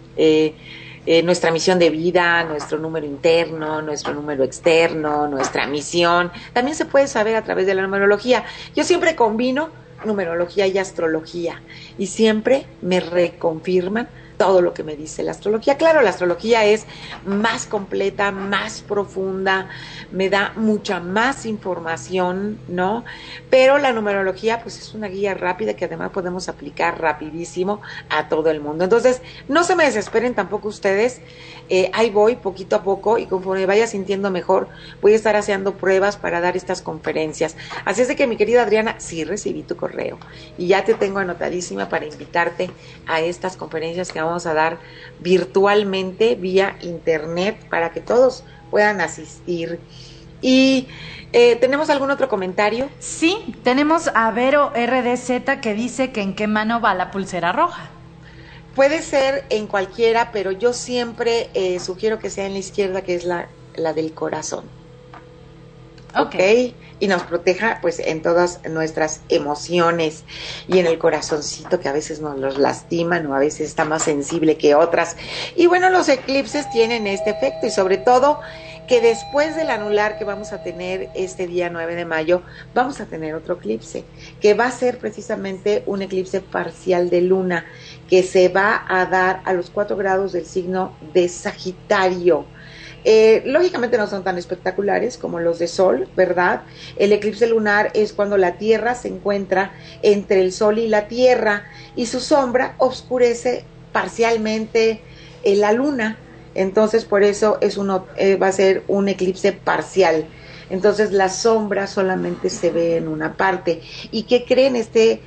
Nuestra misión de vida, nuestro número interno, nuestro número externo, nuestra misión. También se puede saber a través de la numerología. Yo siempre combino numerología y astrología y siempre me reconfirman todo lo que me dice la astrología. Claro, la astrología es más completa, más profunda, me da mucha más información, ¿no? Pero la numerología, pues es una guía rápida que además podemos aplicar rapidísimo a todo el mundo. Entonces, no se me desesperen tampoco ustedes. Ahí voy poquito a poco y conforme vaya sintiendo mejor, voy a estar haciendo pruebas para dar estas conferencias. Así es de que, mi querida Adriana, sí recibí tu correo y ya te tengo anotadísima para invitarte a estas conferencias que vamos a dar virtualmente vía internet para que todos puedan asistir. Y ¿tenemos algún otro comentario? Sí, tenemos a Vero RDZ que dice que en qué mano va la pulsera roja. Puede ser en cualquiera, pero yo siempre sugiero que sea en la izquierda, que es la del corazón. ¿ok? Y nos proteja pues en todas nuestras emociones y en el corazoncito que a veces nos los lastiman o a veces está más sensible que otras. Y bueno, los eclipses tienen este efecto y sobre todo que después del anular que vamos a tener este día 9 de mayo, vamos a tener otro eclipse, que va a ser precisamente un eclipse parcial de luna, que se va a dar a los 4 grados del signo de Sagitario. Lógicamente no son tan espectaculares como los de Sol, ¿verdad? El eclipse lunar es cuando la Tierra se encuentra entre el Sol y la Tierra y su sombra oscurece parcialmente la luna. Entonces por eso va a ser un eclipse parcial. Entonces la sombra solamente se ve en una parte. ¿Y qué creen? Este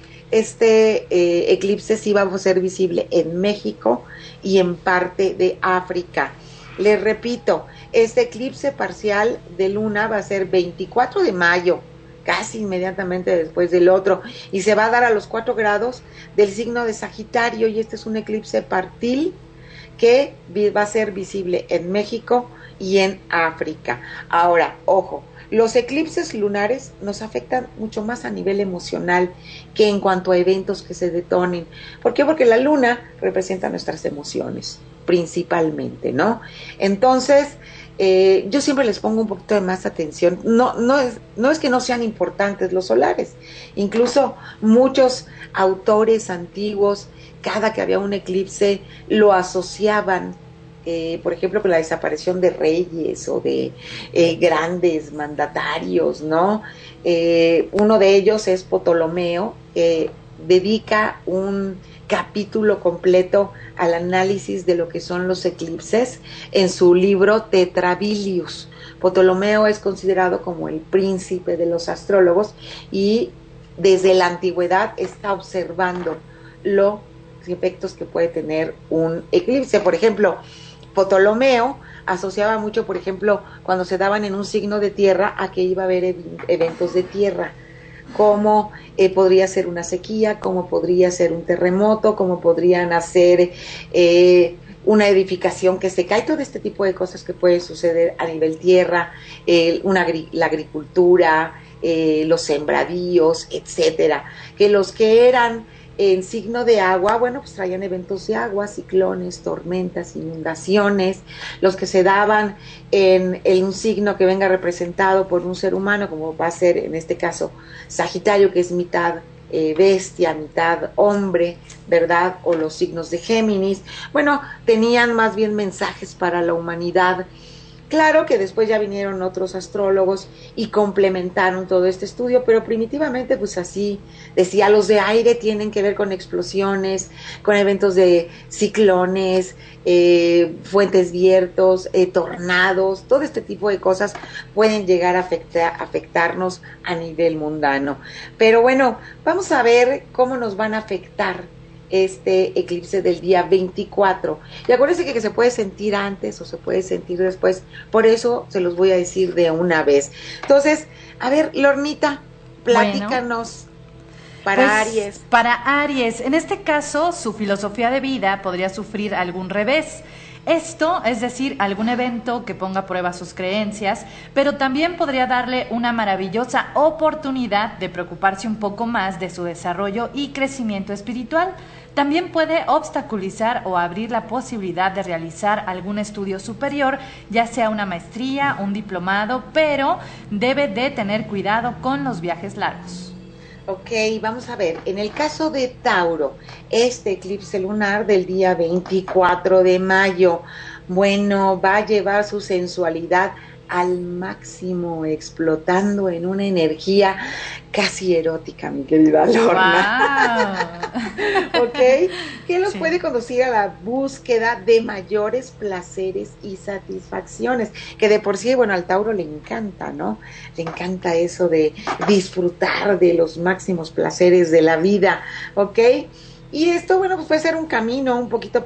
eclipse sí va a ser visible en México y en parte de África. Les repito, este eclipse parcial de luna va a ser 24 de mayo, casi inmediatamente después del otro, y se va a dar a los 4 grados del signo de Sagitario, y este es un eclipse partil que va a ser visible en México y en África. Ahora, ojo, los eclipses lunares nos afectan mucho más a nivel emocional que en cuanto a eventos que se detonen. ¿Por qué? Porque la luna representa nuestras emociones, principalmente, ¿no? Entonces, yo siempre les pongo un poquito de más atención. No es que no sean importantes los solares. Incluso muchos autores antiguos, cada que había un eclipse, lo asociaban, por ejemplo, con la desaparición de reyes o de grandes mandatarios, ¿no? Uno de ellos es Ptolomeo, que dedica un capítulo completo al análisis de lo que son los eclipses en su libro Tetrabilius. Ptolomeo es considerado como el príncipe de los astrólogos y desde la antigüedad está observando los efectos que puede tener un eclipse. Por ejemplo, Ptolomeo asociaba mucho, por ejemplo, cuando se daban en un signo de tierra, a que iba a haber eventos de tierra, como podría ser una sequía, como podría ser un terremoto, como podrían hacer una edificación que se cae, todo este tipo de cosas que pueden suceder a nivel tierra, la agricultura, los sembradíos, etcétera, que los que eran en signo de agua, bueno, pues traían eventos de agua, ciclones, tormentas, inundaciones. Los que se daban en un signo que venga representado por un ser humano, como va a ser en este caso Sagitario, que es mitad bestia, mitad hombre, ¿verdad? O los signos de Géminis, bueno, tenían más bien mensajes para la humanidad. Claro que después ya vinieron otros astrólogos y complementaron todo este estudio, pero primitivamente pues así decía, los de aire tienen que ver con explosiones, con eventos de ciclones, fuentes vientos, tornados, todo este tipo de cosas pueden llegar a afectarnos a nivel mundano. Pero bueno, vamos a ver cómo nos van a afectar este eclipse del día 24. Y acuérdense que se puede sentir antes o se puede sentir después, por eso se los voy a decir de una vez. Entonces, a ver, Lornita, platícanos. Bueno, para Aries. Para Aries, en este caso, su filosofía de vida podría sufrir algún revés. Esto, es decir, algún evento que ponga a prueba sus creencias, pero también podría darle una maravillosa oportunidad de preocuparse un poco más de su desarrollo y crecimiento espiritual. También puede obstaculizar o abrir la posibilidad de realizar algún estudio superior, ya sea una maestría, un diplomado, pero debe de tener cuidado con los viajes largos. Ok, vamos a ver, en el caso de Tauro, este eclipse lunar del día 24 de mayo, bueno, va a llevar su sensualidad al máximo, explotando en una energía casi erótica, mi querida Lorna. Wow. ¿Ok? Que los puede conducir a la búsqueda de mayores placeres y satisfacciones, que de por sí, bueno, al Tauro le encanta, ¿no? Le encanta eso de disfrutar de los máximos placeres de la vida, ¿ok? Y esto, bueno, pues puede ser un camino un poquito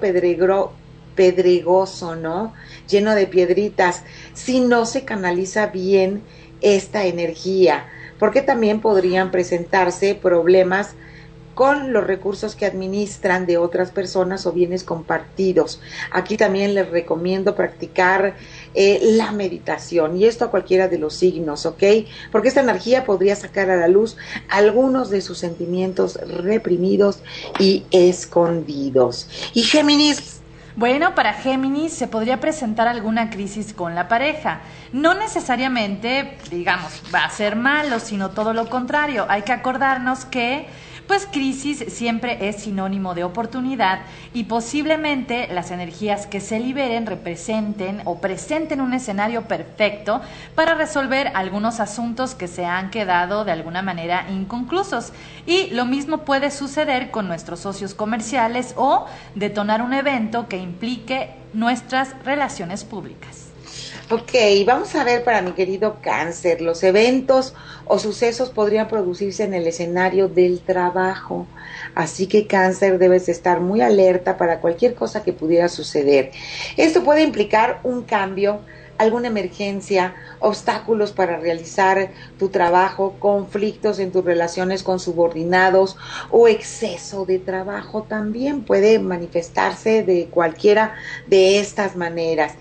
pedregoso, ¿no? Lleno de piedritas, si no se canaliza bien esta energía, porque también podrían presentarse problemas con los recursos que administran de otras personas o bienes compartidos. Aquí también les recomiendo practicar la meditación, y esto a cualquiera de los signos, ¿ok? Porque esta energía podría sacar a la luz algunos de sus sentimientos reprimidos y escondidos. Y Géminis. Bueno, para Géminis se podría presentar alguna crisis con la pareja. No necesariamente, digamos, va a ser malo, sino todo lo contrario. Hay que acordarnos que, pues, crisis siempre es sinónimo de oportunidad y posiblemente las energías que se liberen representen o presenten un escenario perfecto para resolver algunos asuntos que se han quedado de alguna manera inconclusos. Y lo mismo puede suceder con nuestros socios comerciales o detonar un evento que implique nuestras relaciones públicas. Ok, vamos a ver para mi querido Cáncer, los eventos o sucesos podrían producirse en el escenario del trabajo, así que Cáncer debes estar muy alerta para cualquier cosa que pudiera suceder. Esto puede implicar un cambio, alguna emergencia, obstáculos para realizar tu trabajo, conflictos en tus relaciones con subordinados o exceso de trabajo también puede manifestarse de cualquiera de estas maneras.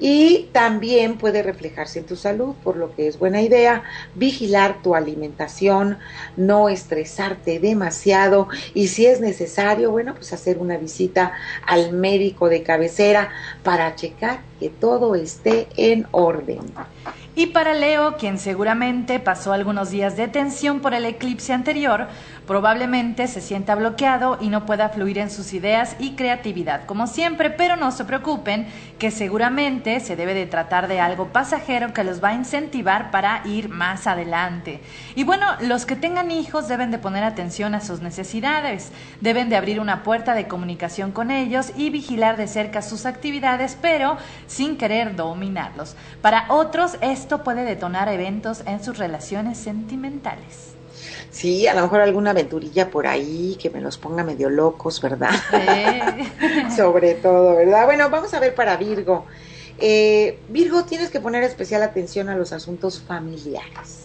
Y también puede reflejarse en tu salud, por lo que es buena idea vigilar tu alimentación, no estresarte demasiado y si es necesario, bueno, pues hacer una visita al médico de cabecera para checar que todo esté en orden. Y para Leo, quien seguramente pasó algunos días de tensión por el eclipse anterior, probablemente se sienta bloqueado y no pueda fluir en sus ideas y creatividad como siempre, pero no se preocupen que seguramente se debe de tratar de algo pasajero que los va a incentivar para ir más adelante. Y bueno, los que tengan hijos deben de poner atención a sus necesidades, deben de abrir una puerta de comunicación con ellos y vigilar de cerca sus actividades, pero sin querer dominarlos. Para otros, esto puede detonar eventos en sus relaciones sentimentales. Sí, a lo mejor alguna aventurilla por ahí que me los ponga medio locos, ¿verdad? Sobre todo, ¿verdad? Bueno, vamos a ver para Virgo. Virgo, tienes que poner especial atención a los asuntos familiares,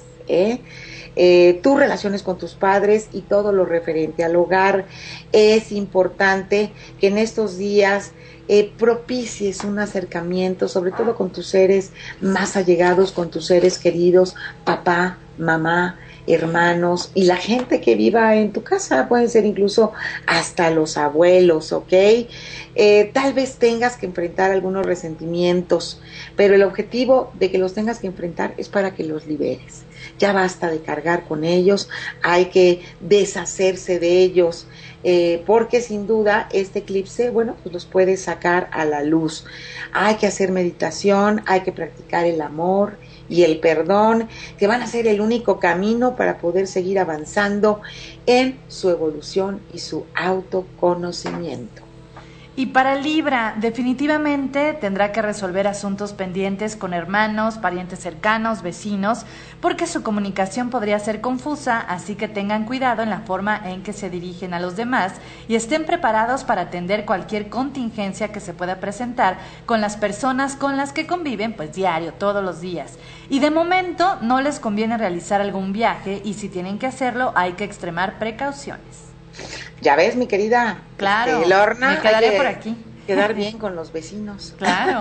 tus relaciones con tus padres y todo lo referente al hogar. Es importante que en estos días propicies un acercamiento, sobre todo con tus seres más allegados, con tus seres queridos, papá, mamá, hermanos y la gente que viva en tu casa, pueden ser incluso hasta los abuelos, ¿ok? Tal vez tengas que enfrentar algunos resentimientos, pero el objetivo de que los tengas que enfrentar es para que los liberes. Ya basta de cargar con ellos, hay que deshacerse de ellos, porque sin duda este eclipse, bueno, pues los puede sacar a la luz. Hay que hacer meditación, hay que practicar el amor y el perdón, que van a ser el único camino para poder seguir avanzando en su evolución y su autoconocimiento. Y para Libra, definitivamente tendrá que resolver asuntos pendientes con hermanos, parientes cercanos, vecinos, porque su comunicación podría ser confusa, así que tengan cuidado en la forma en que se dirigen a los demás y estén preparados para atender cualquier contingencia que se pueda presentar con las personas con las que conviven, pues diario, todos los días. Y de momento no les conviene realizar algún viaje y si tienen que hacerlo hay que extremar precauciones. Ya ves, mi querida, claro, Lorna, me quedaré por aquí. Quedar bien con los vecinos. Claro.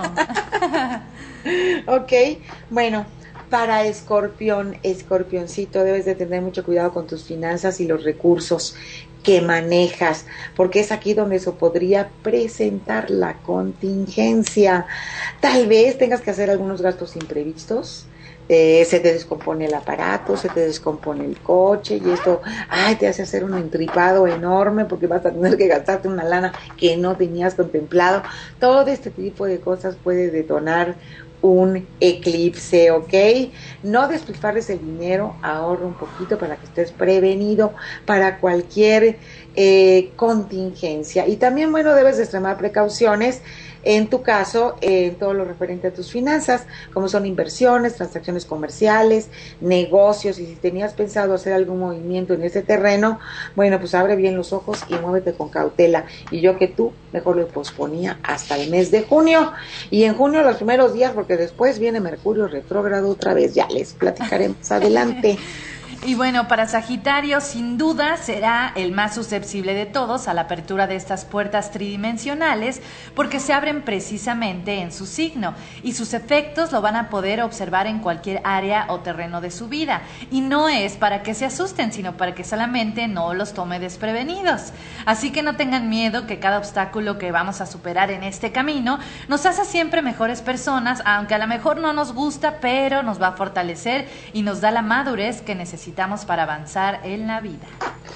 Ok, bueno, para Escorpión, Escorpioncito, debes de tener mucho cuidado con tus finanzas y los recursos que manejas, porque es aquí donde se podría presentar la contingencia. Tal vez tengas que hacer algunos gastos imprevistos. Se te descompone el aparato, se te descompone el coche y esto, te hace hacer un entripado enorme porque vas a tener que gastarte una lana que no tenías contemplado. Todo este tipo de cosas puede detonar un eclipse, ¿ok? No despilfarres el dinero, ahorra un poquito para que estés prevenido para cualquier contingencia. Y también, bueno, debes de extremar precauciones en tu caso, en todo lo referente a tus finanzas, como son inversiones, transacciones comerciales, negocios, y si tenías pensado hacer algún movimiento en ese terreno, bueno, pues abre bien los ojos y muévete con cautela. Y yo que tú, mejor lo posponía hasta el mes de junio, y en junio los primeros días, porque después viene Mercurio retrógrado otra vez, ya les platicaremos adelante. Y bueno, para Sagitario, sin duda será el más susceptible de todos a la apertura de estas puertas tridimensionales, porque se abren precisamente en su signo y sus efectos lo van a poder observar en cualquier área o terreno de su vida. Y no es para que se asusten, sino para que solamente no los tome desprevenidos. Así que no tengan miedo, que cada obstáculo que vamos a superar en este camino nos hace siempre mejores personas, aunque a lo mejor no nos gusta, pero nos va a fortalecer y nos da la madurez que necesitamos para avanzar en la vida.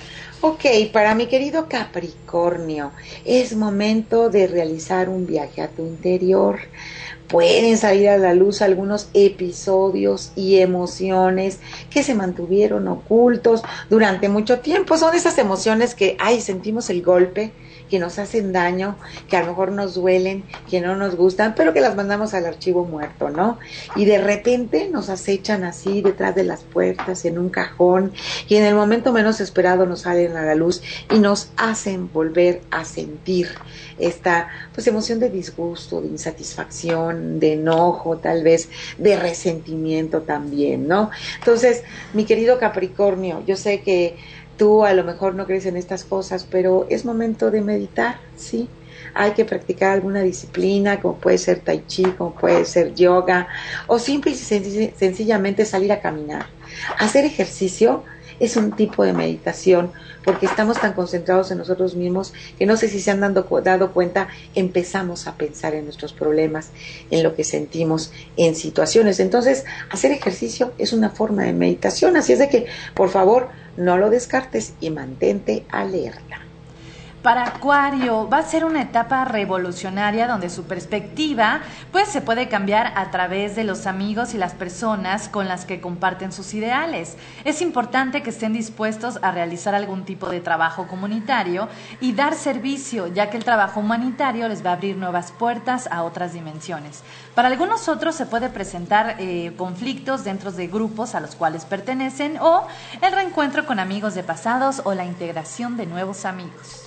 Ok, para mi querido Capricornio, es momento de realizar un viaje a tu interior. Pueden salir a la luz algunos episodios y emociones que se mantuvieron ocultos durante mucho tiempo. Son esas emociones que, sentimos el golpe, que nos hacen daño, que a lo mejor nos duelen, que no nos gustan, pero que las mandamos al archivo muerto, ¿no? Y de repente nos acechan así detrás de las puertas, en un cajón, y en el momento menos esperado nos salen a la luz y nos hacen volver a sentir esta emoción de disgusto, de insatisfacción, de enojo, tal vez de resentimiento también, ¿no? Entonces, mi querido Capricornio, yo sé que tú a lo mejor no crees en estas cosas, pero es momento de meditar, ¿sí? Hay que practicar alguna disciplina, como puede ser tai chi, como puede ser yoga, o simple y sencillamente salir a caminar. Hacer ejercicio es un tipo de meditación, porque estamos tan concentrados en nosotros mismos que no sé si se han dado cuenta, empezamos a pensar en nuestros problemas, en lo que sentimos en situaciones. Entonces, hacer ejercicio es una forma de meditación, así es de que, por favor, no lo descartes y mantente alerta. Para Acuario va a ser una etapa revolucionaria donde su perspectiva se puede cambiar a través de los amigos y las personas con las que comparten sus ideales. Es importante que estén dispuestos a realizar algún tipo de trabajo comunitario y dar servicio, ya que el trabajo humanitario les va a abrir nuevas puertas a otras dimensiones. Para algunos otros se puede presentar conflictos dentro de grupos a los cuales pertenecen, o el reencuentro con amigos de pasados, o la integración de nuevos amigos.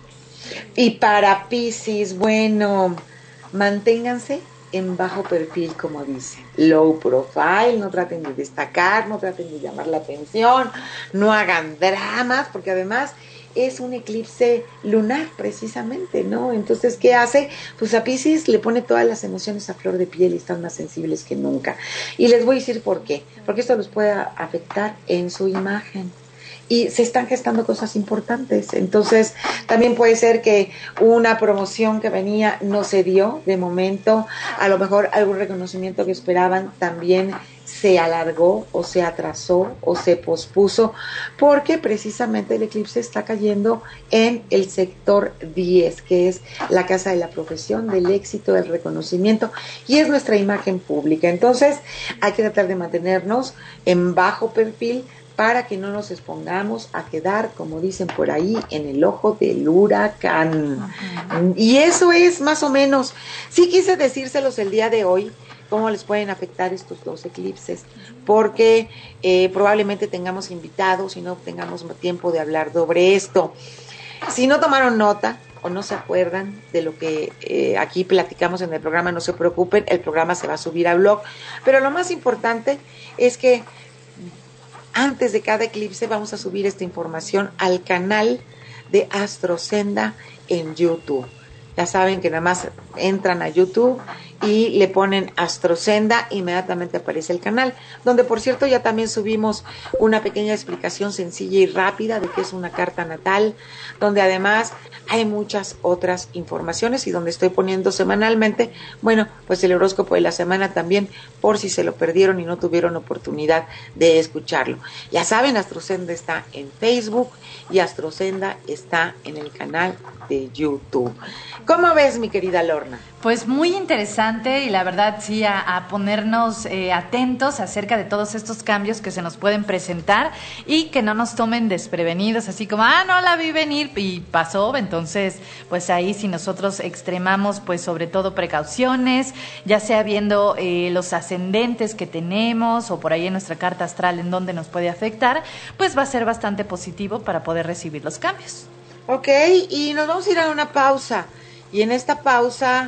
Y para Piscis, bueno, manténganse en bajo perfil, como dicen, low profile, no traten de destacar, no traten de llamar la atención, no hagan dramas, porque además es un eclipse lunar precisamente, ¿no? Entonces, ¿qué hace? Pues a Piscis le pone todas las emociones a flor de piel y están más sensibles que nunca. Y les voy a decir por qué, porque esto los puede afectar en su imagen. Y se están gestando cosas importantes. Entonces, también puede ser que una promoción que venía no se dio de momento, a lo mejor algún reconocimiento que esperaban también se alargó o se atrasó o se pospuso, porque precisamente el eclipse está cayendo en el sector 10, que es la casa de la profesión, del éxito, del reconocimiento, y es nuestra imagen pública. Entonces, hay que tratar de mantenernos en bajo perfil, para que no nos expongamos a quedar, como dicen por ahí, en el ojo del huracán. Uh-huh. Y eso es más o menos, sí quise decírselos el día de hoy, cómo les pueden afectar estos dos eclipses, porque probablemente tengamos invitados y no tengamos tiempo de hablar sobre esto. Si no tomaron nota o no se acuerdan de lo que aquí platicamos en el programa, no se preocupen, el programa se va a subir a blog, pero lo más importante es que antes de cada eclipse vamos a subir esta información al canal de Astrosenda en YouTube. Ya saben que nada más entran a YouTube y le ponen Astrosenda, inmediatamente aparece el canal, donde por cierto ya también subimos una pequeña explicación sencilla y rápida de qué es una carta natal, donde además hay muchas otras informaciones y donde estoy poniendo semanalmente, bueno, pues el horóscopo de la semana también, por si se lo perdieron y no tuvieron oportunidad de escucharlo. Ya saben, Astrosenda está en Facebook y Astrosenda está en el canal de YouTube. ¿Cómo ves, mi querida Lorna? Pues muy interesante y la verdad sí a ponernos atentos acerca de todos estos cambios que se nos pueden presentar y que no nos tomen desprevenidos, así como, no la vi venir y pasó. Entonces, pues ahí si nosotros extremamos, pues sobre todo precauciones, ya sea viendo los ascendentes que tenemos o por ahí en nuestra carta astral en donde nos puede afectar, pues va a ser bastante positivo para poder recibir los cambios. Ok, y nos vamos a ir a una pausa. Y en esta pausa,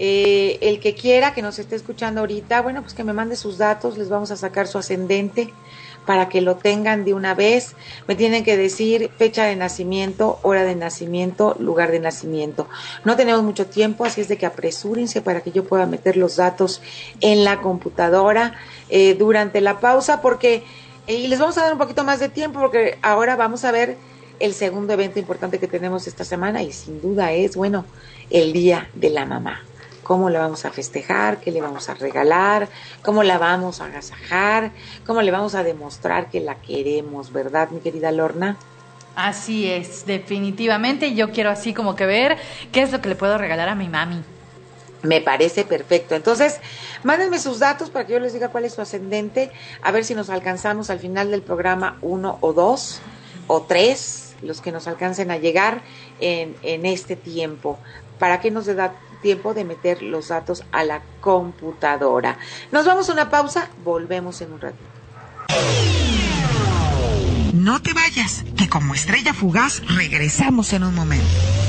el que quiera que nos esté escuchando ahorita, bueno, pues que me mande sus datos, les vamos a sacar su ascendente para que lo tengan de una vez. Me tienen que decir fecha de nacimiento, hora de nacimiento, lugar de nacimiento. No tenemos mucho tiempo, así es de que apresúrense para que yo pueda meter los datos en la computadora durante la pausa, porque y les vamos a dar un poquito más de tiempo, porque ahora vamos a ver el segundo evento importante que tenemos esta semana, y sin duda es, bueno, el Día de la Mamá. ¿Cómo la vamos a festejar? ¿Qué le vamos a regalar? ¿Cómo la vamos a agasajar? ¿Cómo le vamos a demostrar que la queremos, verdad, mi querida Lorna? Así es, definitivamente. Yo quiero así como que ver qué es lo que le puedo regalar a mi mami. Me parece perfecto. Entonces, mándenme sus datos para que yo les diga cuál es su ascendente, a ver si nos alcanzamos al final del programa 1 o 2 o 3, los que nos alcancen a llegar en este tiempo, para que nos dé tiempo de meter los datos a la computadora. Nos vamos a una pausa, volvemos en un ratito. No te vayas, que como estrella fugaz regresamos en un momento.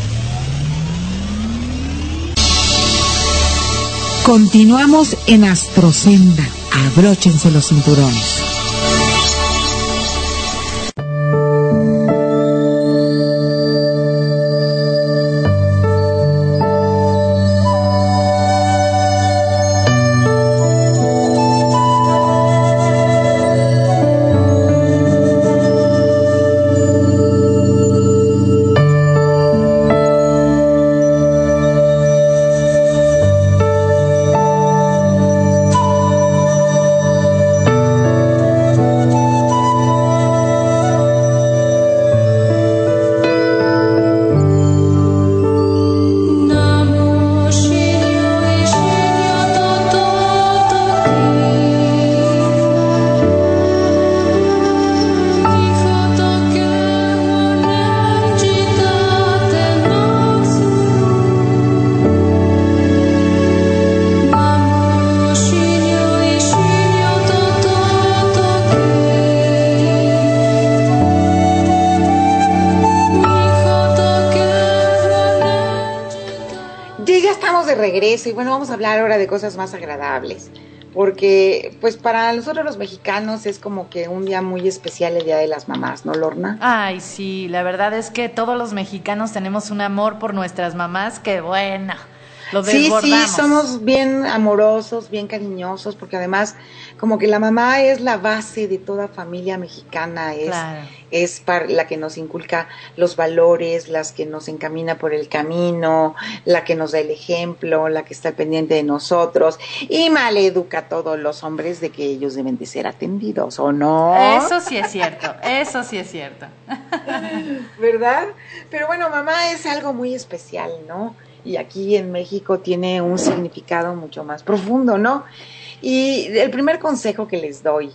Continuamos en Astrosenda. Abróchense los cinturones. Regreso y bueno, vamos a hablar ahora de cosas más agradables, porque pues para nosotros los mexicanos es como que un día muy especial, el Día de las Mamás, ¿no, Lorna? Ay, sí, la verdad es que todos los mexicanos tenemos un amor por nuestras mamás que bueno, lo desbordamos. Sí, somos bien amorosos, bien cariñosos, porque además como que la mamá es la base de toda familia mexicana, Claro. es la que nos inculca los valores, las que nos encamina por el camino, la que nos da el ejemplo, la que está al pendiente de nosotros y maleduca a todos los hombres de que ellos deben de ser atendidos, ¿o no? Eso sí es cierto, eso sí es cierto. ¿Verdad? Pero bueno, mamá es algo muy especial, ¿no? Y aquí en México tiene un significado mucho más profundo, ¿no? Y el primer consejo que les doy,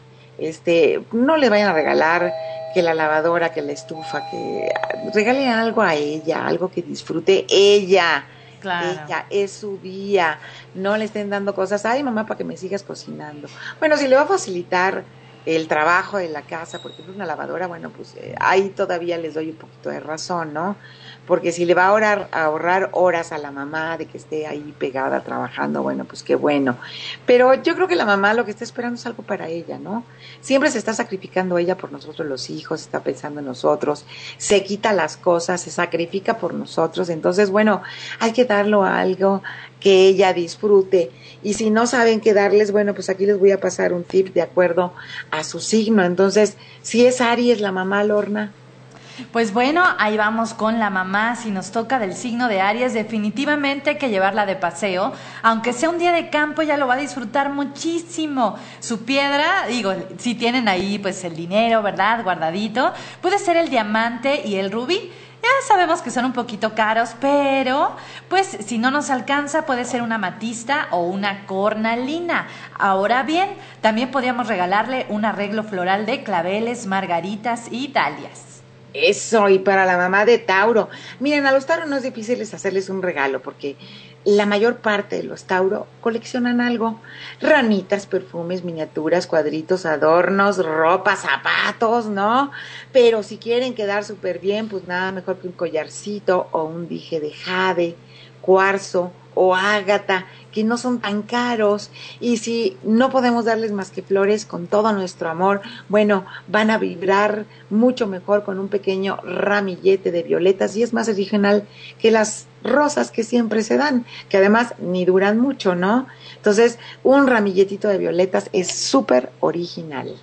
no le vayan a regalar que la lavadora, que la estufa, que regalen algo a ella, algo que disfrute ella. Claro. Ella, es su día. No le estén dando cosas, ay mamá, para que me sigas cocinando. Bueno, si le va a facilitar el trabajo de la casa, por ejemplo una lavadora, bueno, pues ahí todavía les doy un poquito de razón, ¿no? Porque si le va a ahorrar horas a la mamá de que esté ahí pegada trabajando, bueno, pues qué bueno. Pero yo creo que la mamá lo que está esperando es algo para ella, ¿no? Siempre se está sacrificando ella por nosotros los hijos, está pensando en nosotros, se quita las cosas, se sacrifica por nosotros. Entonces, bueno, hay que darlo a algo que ella disfrute. Y si no saben qué darles, bueno, pues aquí les voy a pasar un tip de acuerdo a su signo. Entonces, si es Aries la mamá, Lorna. Pues bueno, ahí vamos con la mamá. Si nos toca del signo de Aries, definitivamente hay que llevarla de paseo. Aunque sea un día de campo, ella lo va a disfrutar muchísimo. Su piedra, digo, si tienen ahí pues el dinero, ¿verdad? Guardadito. Puede ser el diamante y el rubí. Ya sabemos que son un poquito caros, pero pues si no nos alcanza puede ser una amatista o una cornalina. Ahora bien, también podríamos regalarle un arreglo floral de claveles, margaritas y dalias. Eso, y para la mamá de Tauro. Miren, a los Tauro no es difícil hacerles un regalo, porque la mayor parte de los Tauro coleccionan algo. Ranitas, perfumes, miniaturas, cuadritos, adornos, ropa, zapatos, ¿no? Pero si quieren quedar súper bien, pues nada mejor que un collarcito o un dije de jade, cuarzo o ágata, que no son tan caros, y si no podemos darles más que flores con todo nuestro amor, bueno, van a vibrar mucho mejor con un pequeño ramillete de violetas, y es más original que las rosas que siempre se dan, que además ni duran mucho, ¿no? Entonces, un ramilletito de violetas es súper original.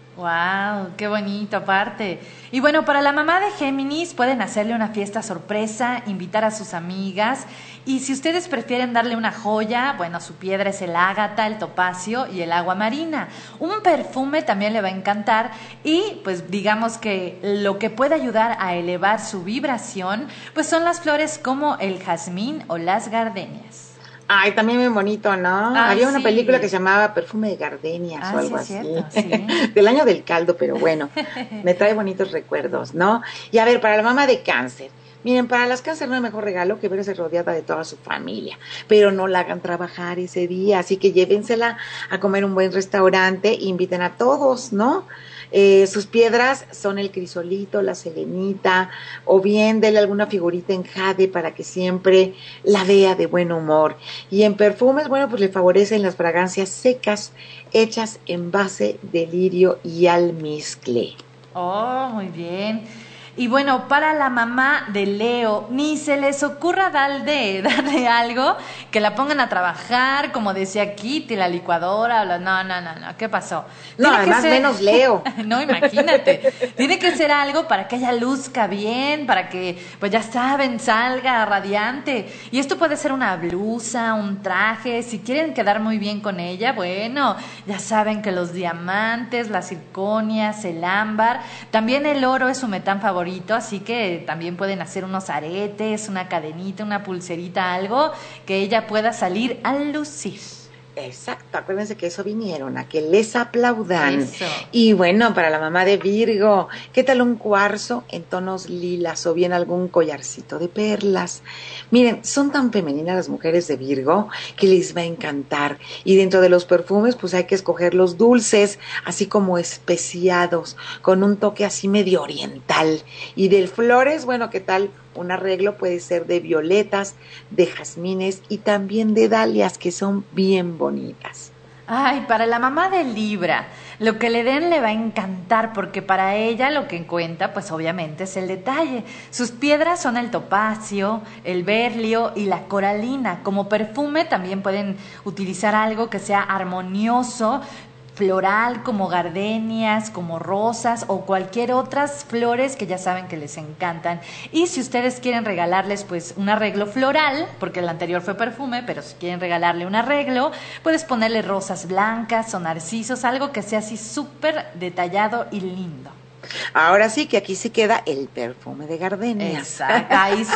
Wow, qué bonito aparte. Y bueno, para la mamá de Géminis pueden hacerle una fiesta sorpresa, invitar a sus amigas, y si ustedes prefieren darle una joya, bueno, su piedra es el ágata, el topacio y el agua marina. Un perfume también le va a encantar, y pues digamos que lo que puede ayudar a elevar su vibración, pues son las flores como el jazmín o las gardenias. Ay, también muy bonito, ¿no? Ay, Había una sí. película que se llamaba Perfume de Gardenias o algo sí, es así. cierto, sí. Del año del caldo, pero bueno, me trae bonitos recuerdos, ¿no? Y a ver, para la mamá de cáncer. Miren, para las cáncer no hay mejor regalo que verse rodeada de toda su familia, pero no la hagan trabajar ese día, así que llévensela a comer un buen restaurante, inviten a todos, ¿no? Sus piedras son el crisolito, la selenita, o bien denle alguna figurita en jade para que siempre la vea de buen humor. Y en perfumes, bueno, pues le favorecen las fragancias secas hechas en base de lirio y almizcle. Oh, muy bien. Y bueno, para la mamá de Leo, ni se les ocurra darle algo que la pongan a trabajar, como decía Kitty, la licuadora, no, ¿qué pasó? No, Tiene además menos Leo. No, imagínate. Tiene que ser algo para que ella luzca bien, para que, pues ya saben, salga radiante. Y esto puede ser una blusa, un traje. Si quieren quedar muy bien con ella, bueno, ya saben que los diamantes, las circonias, el ámbar, también el oro es su metán favorito, así que también pueden hacer unos aretes, una cadenita, una pulserita, algo que ella pueda salir a lucir. Exacto, acuérdense que eso vinieron, a que les aplaudan. Eso. Y bueno, para la mamá de Virgo, ¿qué tal un cuarzo en tonos lilas o bien algún collarcito de perlas? Miren, son tan femeninas las mujeres de Virgo que les va a encantar. Y dentro de los perfumes, pues hay que escoger los dulces, así como especiados, con un toque así medio oriental. Y de flores, bueno, ¿qué tal? Un arreglo puede ser de violetas, de jazmines y también de dalias, que son bien bonitas. Ay, para la mamá de Libra, lo que le den le va a encantar, porque para ella lo que cuenta, pues obviamente es el detalle. Sus piedras son el topacio, el berlio y la coralina. Como perfume también pueden utilizar algo que sea armonioso, floral, como gardenias, como rosas o cualquier otras flores que ya saben que les encantan. Y si ustedes quieren regalarles pues un arreglo floral, porque el anterior fue perfume, pero si quieren regalarle un arreglo, puedes ponerle rosas blancas o narcisos, algo que sea así súper detallado y lindo. Ahora sí que aquí se queda el perfume de gardenias. Exacto,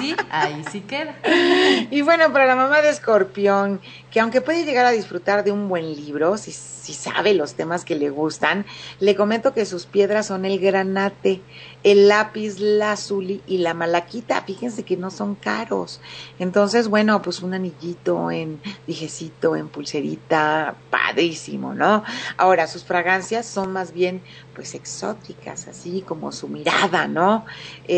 ahí sí queda. Y bueno, para la mamá de Escorpión, que aunque puede llegar a disfrutar de un buen libro, si sabe los temas que le gustan, le comento que sus piedras son el granate, el lápiz lazuli y la malaquita. Fíjense que no son caros. Entonces, bueno, pues un anillito en dijecito, en pulserita, padrísimo, ¿no? Ahora, sus fragancias son más bien, pues, exóticas, así como su mirada, ¿no?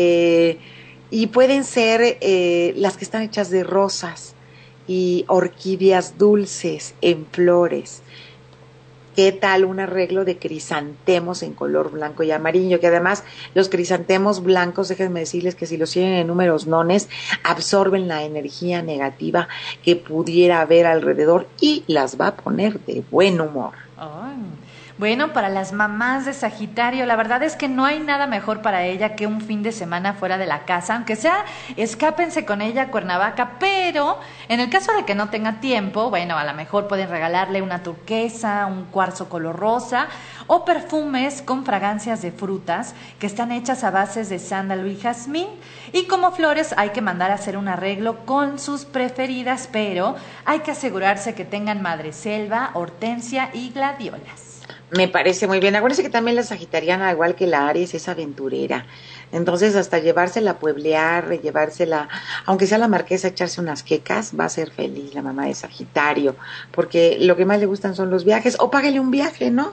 Y pueden ser las que están hechas de rosas y orquídeas dulces en flores. ¿Qué tal un arreglo de crisantemos en color blanco y amarillo? Que además los crisantemos blancos, déjenme decirles que si los tienen en números nones, absorben la energía negativa que pudiera haber alrededor y las va a poner de buen humor. Oh. Bueno, para las mamás de Sagitario, la verdad es que no hay nada mejor para ella que un fin de semana fuera de la casa, aunque sea escápense con ella a Cuernavaca, pero en el caso de que no tenga tiempo, bueno, a lo mejor pueden regalarle una turquesa, un cuarzo color rosa o perfumes con fragancias de frutas que están hechas a bases de sándalo y jazmín. Y como flores hay que mandar a hacer un arreglo con sus preferidas, pero hay que asegurarse que tengan madreselva, hortensia y gladiolas. Me parece muy bien. Acuérdense que también la sagitariana, igual que la Aries, es aventurera. Entonces, hasta llevársela a pueblear, llevársela, aunque sea la marquesa, echarse unas quecas, va a ser feliz la mamá de Sagitario, porque lo que más le gustan son los viajes, o páguele un viaje, ¿no?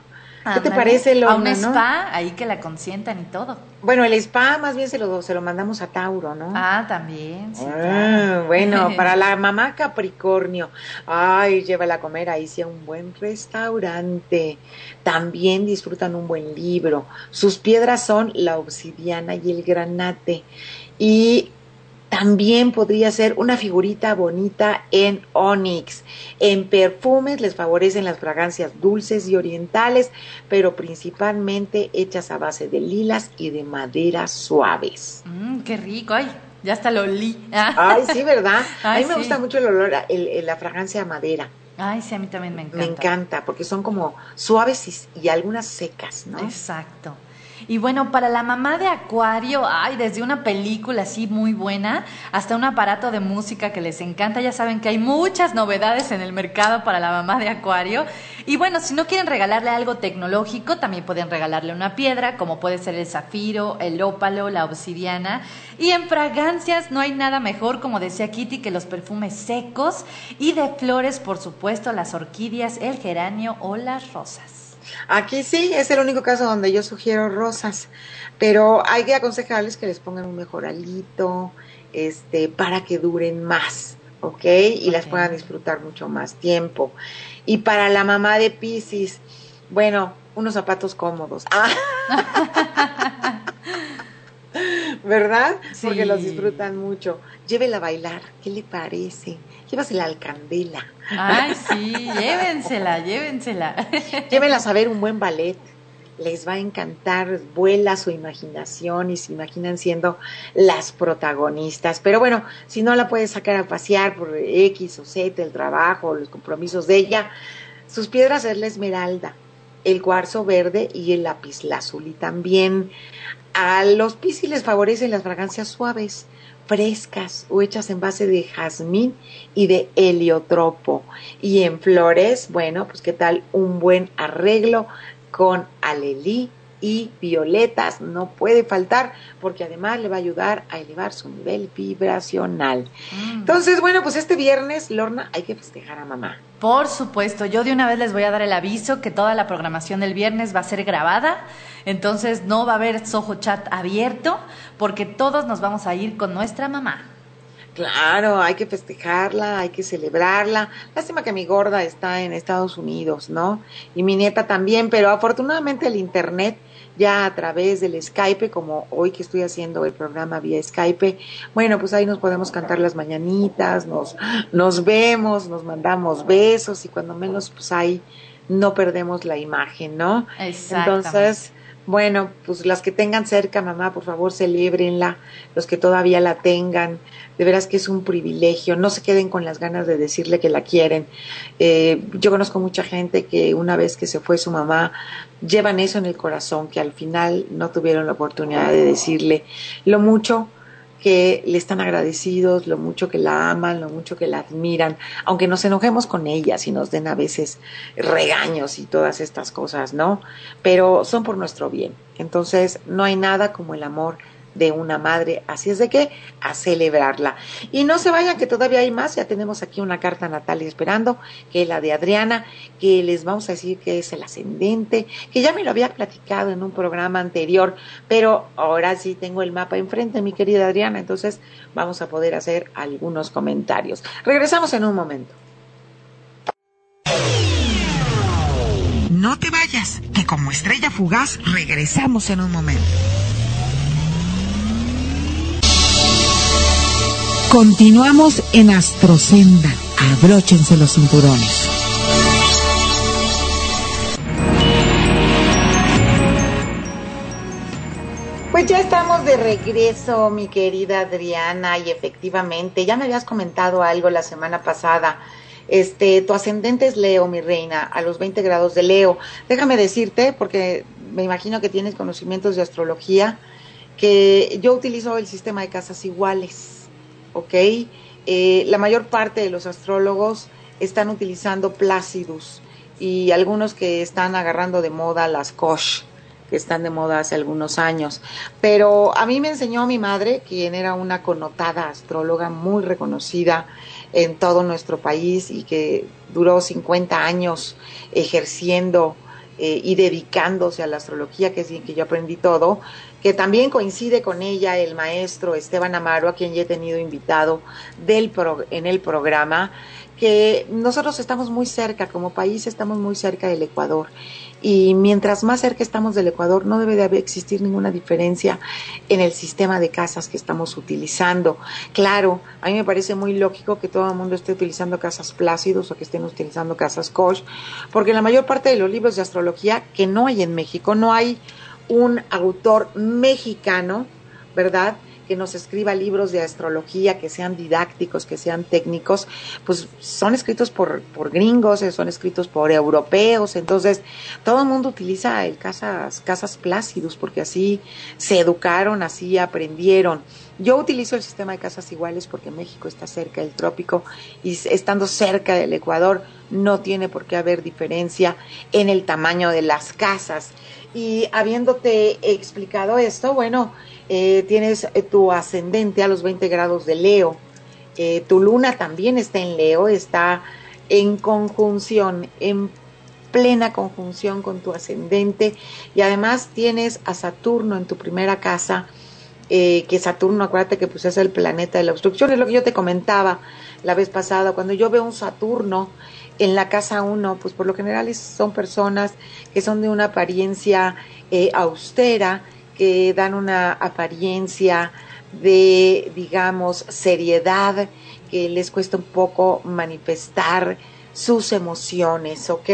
¿Qué te Ándale, parece, a un Lorna, no? spa, ahí que la consientan y todo. Bueno, el spa más bien se lo mandamos a Tauro, ¿no? Ah, también, sí, claro. Bueno, para la mamá Capricornio, ay, llévala a comer ahí sí a un buen restaurante. También disfrutan un buen libro. Sus piedras son la obsidiana y el granate. Y también podría ser una figurita bonita en onix. En perfumes les favorecen las fragancias dulces y orientales, pero principalmente hechas a base de lilas y de maderas suaves. Qué rico, ay, ya hasta lo olí. Ay, sí, ¿verdad? A Ay, mí me gusta sí. mucho el olor, la fragancia a madera. Ay, sí, a mí también me Me encanta. encanta porque son como suaves y algunas secas, ¿no? Exacto. Y bueno, para la mamá de Acuario, ay, desde una película así muy buena hasta un aparato de música que les encanta. Ya saben que hay muchas novedades en el mercado para la mamá de Acuario. Y bueno, si no quieren regalarle algo tecnológico, también pueden regalarle una piedra, como puede ser el zafiro, el ópalo, la obsidiana. Y en fragancias no hay nada mejor, como decía Kitty, que los perfumes secos y de flores, por supuesto, las orquídeas, el geranio o las rosas. Aquí sí, es el único caso donde yo sugiero rosas, pero hay que aconsejarles que les pongan un mejoralito, para que duren más, ¿ok? Y las puedan Ok. disfrutar mucho más tiempo. Y para la mamá de Piscis, bueno, unos zapatos cómodos. ¿Verdad? Porque los Sí. disfrutan mucho. Llévela a bailar, ¿qué le parece? Llévasela al Candela. Ay, sí, llévensela, llévensela. Llévenlas a ver un buen ballet. Les va a encantar, vuela su imaginación y se imaginan siendo las protagonistas. Pero bueno, si no la puedes sacar a pasear por X o Z, el trabajo, los compromisos de ella, sus piedras es la esmeralda, el cuarzo verde y el lapislázuli. También a los Piscis les favorecen las fragancias suaves, frescas o hechas en base de jazmín y de heliotropo. Y en flores, bueno, pues qué tal un buen arreglo con alelí y violetas, no puede faltar, porque además le va a ayudar a elevar su nivel vibracional. Mm. Entonces, bueno, pues este viernes, Lorna, hay que festejar a mamá. Por supuesto, yo de una vez les voy a dar el aviso que toda la programación del viernes va a ser grabada, entonces no va a haber Soho Chat abierto porque todos nos vamos a ir con nuestra mamá. Claro, hay que festejarla, hay que celebrarla. Lástima que mi gorda está en Estados Unidos, ¿no? Y mi nieta también, pero afortunadamente el internet ya a través del Skype, como hoy que estoy haciendo el programa vía Skype, bueno, pues ahí nos podemos cantar las mañanitas, nos vemos, nos mandamos besos y cuando menos, pues ahí no perdemos la imagen, ¿no? Exactamente. Entonces, bueno, pues las que tengan cerca, mamá, por favor, celébrenla, los que todavía la tengan, de veras que es un privilegio, no se queden con las ganas de decirle que la quieren. Yo conozco mucha gente que una vez que se fue su mamá, llevan eso en el corazón, que al final no tuvieron la oportunidad de decirle lo mucho que le están agradecidos, lo mucho que la aman, lo mucho que la admiran, aunque nos enojemos con ellas y nos den a veces regaños y todas estas cosas, ¿no? Pero son por nuestro bien. Entonces, no hay nada como el amor de una madre, así es de que a celebrarla. Y no se vayan, que todavía hay más, ya tenemos aquí una carta natal esperando, que es la de Adriana, que les vamos a decir que es el ascendente, que ya me lo había platicado en un programa anterior, pero ahora sí tengo el mapa enfrente, mi querida Adriana, entonces vamos a poder hacer algunos comentarios. Regresamos en un momento. No te vayas, que como estrella fugaz regresamos en un momento. Continuamos en Astrosenda. Abróchense los cinturones. Pues ya estamos de regreso, mi querida Adriana, y efectivamente, ya me habías comentado algo la semana pasada. Tu ascendente es Leo, mi reina, a los 20 grados de Leo. Déjame decirte, porque me imagino que tienes conocimientos de astrología, que yo utilizo el sistema de casas iguales, ¿ok? La mayor parte de los astrólogos están utilizando Placidus y algunos que están agarrando de moda las Kosh, que están de moda hace algunos años. Pero a mí me enseñó mi madre, quien era una connotada astróloga muy reconocida en todo nuestro país y que duró 50 años ejerciendo y dedicándose a la astrología, que es que yo aprendí todo, que también coincide con ella el maestro Esteban Amaro, a quien ya he tenido invitado en el programa, que nosotros estamos muy cerca, como país estamos muy cerca del Ecuador, y mientras más cerca estamos del Ecuador no debe de existir ninguna diferencia en el sistema de casas que estamos utilizando. Claro, a mí me parece muy lógico que todo el mundo esté utilizando casas Plácidos o que estén utilizando casas Koch, porque en la mayor parte de los libros de astrología que no hay en México, no hay un autor mexicano, ¿verdad?, que nos escriba libros de astrología que sean didácticos, que sean técnicos, pues son escritos por gringos, son escritos por europeos. Entonces todo el mundo utiliza el casas Plácidos porque así se educaron, así aprendieron. Yo utilizo el sistema de casas iguales porque México está cerca del trópico y estando cerca del Ecuador no tiene por qué haber diferencia en el tamaño de las casas. Y habiéndote explicado esto, bueno, tienes tu ascendente a los 20 grados de Leo, tu luna también está en Leo, está en conjunción, en plena conjunción con tu ascendente, y además tienes a Saturno en tu primera casa, que Saturno, acuérdate que pues es el planeta de la obstrucción, es lo que yo te comentaba la vez pasada. Cuando yo veo un Saturno en la casa 1, pues por lo general son personas que son de una apariencia austera, que dan una apariencia de, digamos, seriedad, que les cuesta un poco manifestar sus emociones, ¿ok?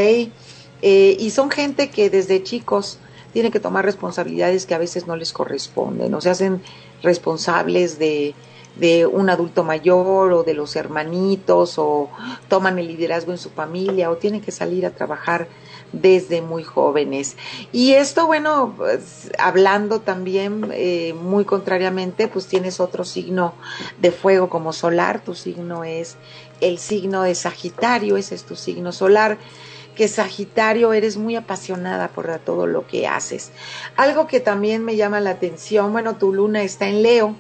Y son gente que desde chicos tienen que tomar responsabilidades que a veces no les corresponden, o se hacen responsables de un adulto mayor o de los hermanitos, o toman el liderazgo en su familia, o tienen que salir a trabajar desde muy jóvenes. Y esto, bueno, pues, hablando también muy contrariamente, pues tienes otro signo de fuego como solar. Tu signo es el signo de Sagitario, ese es tu signo solar, que Sagitario eres muy apasionada por todo lo que haces. Algo que también me llama la atención, bueno, tu luna está en Leo.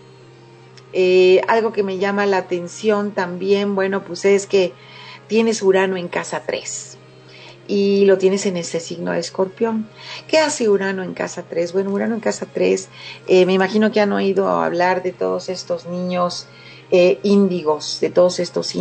Algo que me llama la atención también, bueno, pues es que tienes Urano en casa 3 y lo tienes en ese signo de Escorpión. ¿Qué hace Urano en casa 3? Bueno, Urano en casa 3, me imagino que han oído hablar de todos estos niños índigos, de todos estos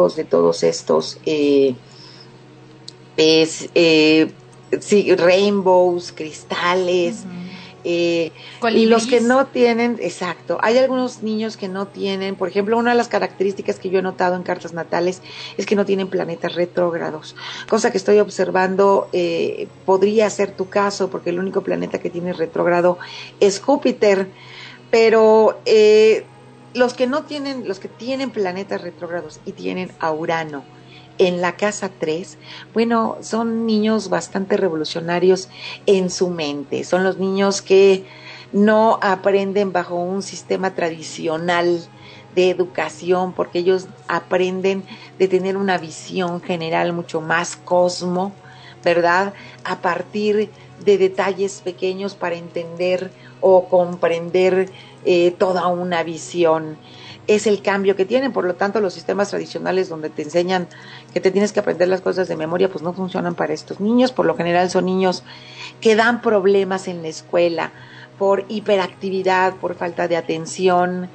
sí, rainbows, cristales. Y los que no tienen, exacto, hay algunos niños que no tienen, por ejemplo, una de las características que yo he notado en cartas natales es que no tienen planetas retrógrados, cosa que estoy observando, podría ser tu caso, porque el único planeta que tiene retrógrado es Júpiter, pero los que tienen planetas retrógrados y tienen a Urano en la casa 3, bueno, son niños bastante revolucionarios en su mente, son los niños que no aprenden bajo un sistema tradicional de educación, porque ellos aprenden de tener una visión general mucho más cosmo, ¿verdad?, a partir de detalles pequeños para entender o comprender toda una visión. Es el cambio que tienen. Por lo tanto, los sistemas tradicionales donde te enseñan que te tienes que aprender las cosas de memoria, pues no funcionan para estos niños. Por lo general son niños que dan problemas en la escuela por hiperactividad, por falta de atención,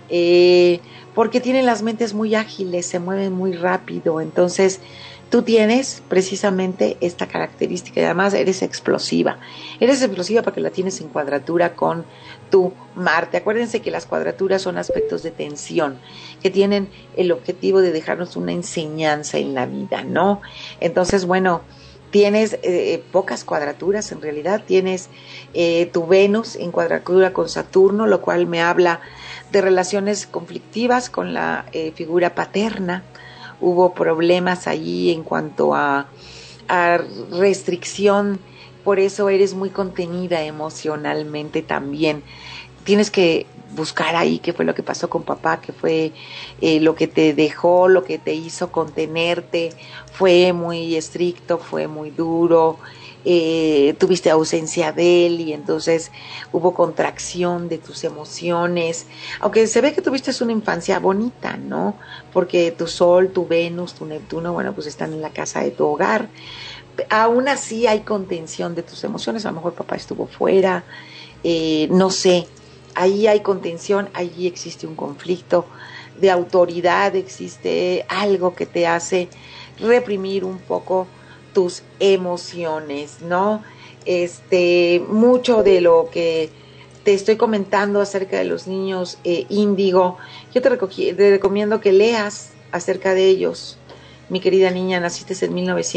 porque tienen las mentes muy ágiles, se mueven muy rápido. Entonces tú tienes precisamente esta característica y además eres explosiva porque la tienes en cuadratura con tu Marte. Acuérdense que las cuadraturas son aspectos de tensión que tienen el objetivo de dejarnos una enseñanza en la vida, ¿no? Entonces, bueno, tienes pocas cuadraturas, en realidad tienes tu Venus en cuadratura con Saturno, lo cual me habla de relaciones conflictivas con la figura paterna. Hubo problemas allí en cuanto a restricción, por eso eres muy contenida emocionalmente también. Tienes que buscar ahí qué fue lo que pasó con papá, qué fue lo que te dejó, lo que te hizo contenerte. Fue muy estricto, fue muy duro, tuviste ausencia de él y entonces hubo contracción de tus emociones, aunque se ve que tuviste una infancia bonita, ¿no? Porque tu Sol, tu Venus, tu Neptuno, bueno, pues están en la casa de tu hogar, aún así hay contención de tus emociones. A lo mejor papá estuvo fuera, no sé, ahí hay contención, ahí existe un conflicto de autoridad, existe algo que te hace reprimir un poco tus emociones, ¿no? Mucho de lo que te estoy comentando acerca de los niños índigo, yo te recomiendo que leas acerca de ellos. Mi querida niña, naciste en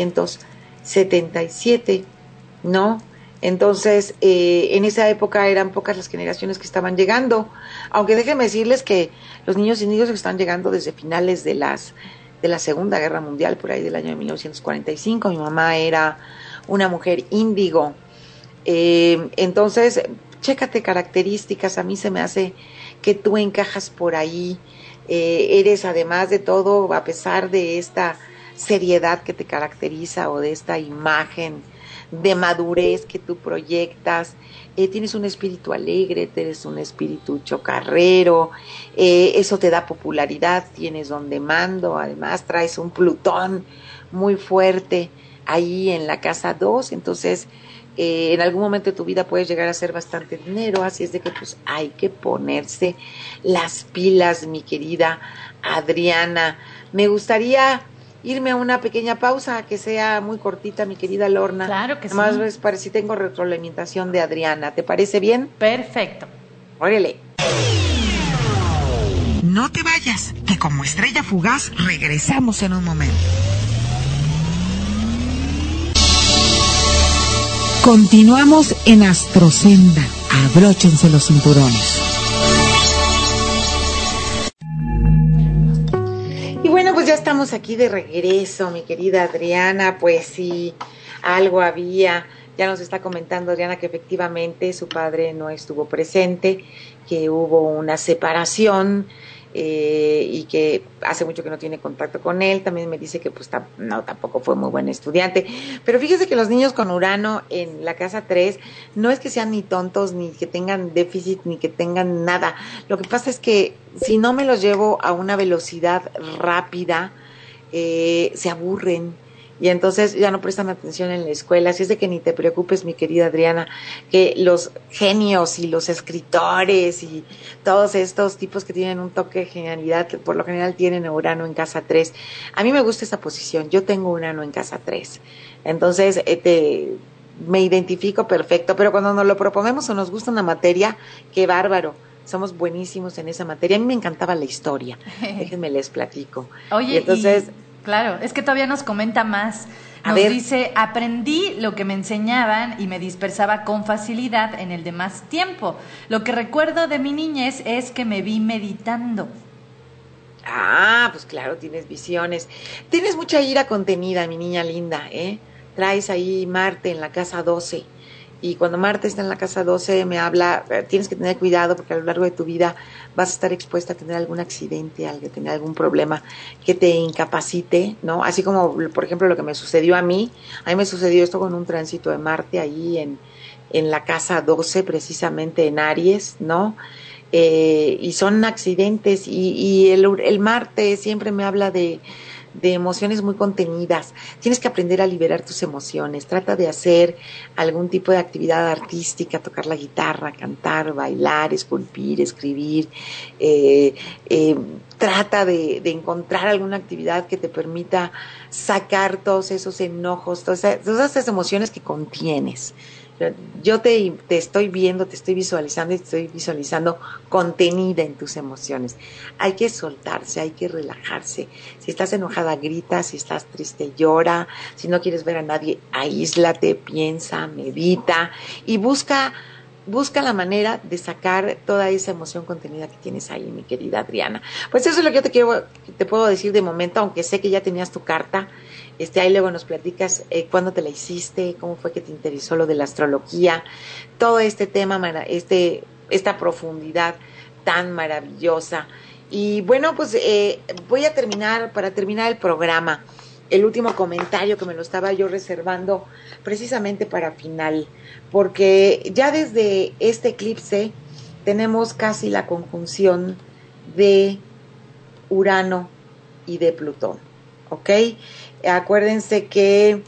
1977, ¿no? Entonces, en esa época eran pocas las generaciones que estaban llegando, aunque déjenme decirles que los niños índigos están llegando desde finales de la Segunda Guerra Mundial, por ahí del año de 1945. Mi mamá era una mujer índigo. Entonces, chécate características, a mí se me hace que tú encajas por ahí. Eres, además de todo, a pesar de esta seriedad que te caracteriza o de esta imagen de madurez que tú proyectas, tienes un espíritu alegre, tienes un espíritu chocarrero, eso te da popularidad, tienes don de mando, además traes un Plutón muy fuerte ahí en la casa 2, entonces en algún momento de tu vida puedes llegar a hacer bastante dinero, así es de que pues hay que ponerse las pilas, mi querida Adriana. Me gustaría irme a una pequeña pausa que sea muy cortita, mi querida Lorna. Claro que Además, sí. pues, para si tengo retroalimentación de Adriana. ¿Te parece bien? Perfecto. Órale. No te vayas, que como estrella fugaz regresamos en un momento. Continuamos en Astrosenda. Abróchense los cinturones. Y bueno, pues ya estamos aquí de regreso, mi querida Adriana. Pues sí, algo había. Ya nos está comentando Adriana que efectivamente su padre no estuvo presente, que hubo una separación y que hace mucho que no tiene contacto con él. También me dice que pues tampoco fue muy buen estudiante. Pero fíjese que los niños con Urano en la casa 3 no es que sean ni tontos, ni que tengan déficit, ni que tengan nada. Lo que pasa es que si no me los llevo a una velocidad rápida, se aburren. Y entonces ya no prestan atención en la escuela. Así es de que ni te preocupes, mi querida Adriana, que los genios y los escritores y todos estos tipos que tienen un toque de genialidad, que por lo general tienen Urano en casa 3. A mí me gusta esa posición. Yo tengo Urano en casa 3. Entonces me identifico perfecto. Pero cuando nos lo proponemos o nos gusta una materia, qué bárbaro. Somos buenísimos en esa materia. A mí me encantaba la historia. Déjenme les platico. Oye, y entonces... Claro, es que todavía nos comenta más. Nos dice, aprendí lo que me enseñaban y me dispersaba con facilidad en el demás tiempo. Lo que recuerdo de mi niñez es que me vi meditando. Ah, pues claro, tienes visiones. Tienes mucha ira contenida, mi niña linda, ¿eh? Traes ahí Marte en la casa 12. Y cuando Marte está en la casa 12 me habla, tienes que tener cuidado porque a lo largo de tu vida vas a estar expuesta a tener algún accidente, a tener algún problema que te incapacite, ¿no? Así como, por ejemplo, lo que me sucedió a mí me sucedió esto con un tránsito de Marte ahí en la casa 12, precisamente en Aries, ¿no? Y son accidentes y el Marte siempre me habla de emociones muy contenidas. Tienes que aprender a liberar tus emociones. Trata de hacer algún tipo de actividad artística, tocar la guitarra, cantar, bailar, esculpir, escribir. Trata de encontrar alguna actividad que te permita sacar todos esos enojos, todas esas emociones que contienes. Yo te estoy viendo, te estoy visualizando y te estoy visualizando contenida en tus emociones. Hay que soltarse, hay que relajarse. Si estás enojada, grita. Si estás triste, llora. Si no quieres ver a nadie, aíslate, piensa, medita y busca la manera de sacar toda esa emoción contenida que tienes ahí, mi querida Adriana. Pues eso es lo que yo te puedo decir de momento, aunque sé que ya tenías tu carta. Ahí luego nos platicas cuándo te la hiciste, cómo fue que te interesó lo de la astrología, todo este tema, esta profundidad tan maravillosa. Y bueno, pues voy a para terminar el programa, el último comentario que me lo estaba yo reservando precisamente para final, porque ya desde este eclipse tenemos casi la conjunción de Urano y de Plutón, ¿ok? Acuérdense que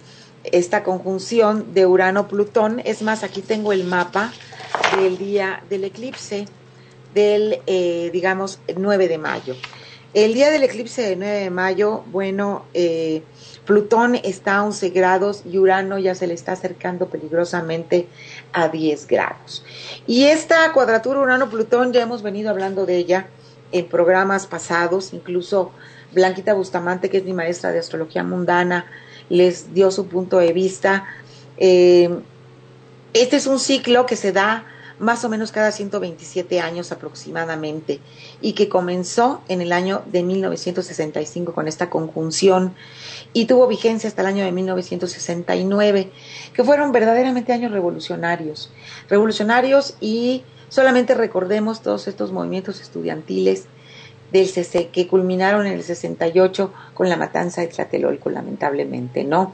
esta conjunción de Urano-Plutón. Es más, aquí tengo el mapa del día del eclipse del, digamos, 9 de mayo. El día del eclipse del 9 de mayo, bueno, Plutón está a 11 grados y Urano ya se le está acercando peligrosamente a 10 grados. Y esta cuadratura Urano-Plutón ya hemos venido hablando de ella en programas pasados, incluso Blanquita Bustamante, que es mi maestra de astrología mundana, les dio su punto de vista. Este es un ciclo que se da más o menos cada 127 años aproximadamente, y que comenzó en el año de 1965 con esta conjunción y tuvo vigencia hasta el año de 1969, que fueron verdaderamente años revolucionarios, y solamente recordemos todos estos movimientos estudiantiles del CC que culminaron en el 68 con la matanza de Tlatelolco, lamentablemente, ¿no?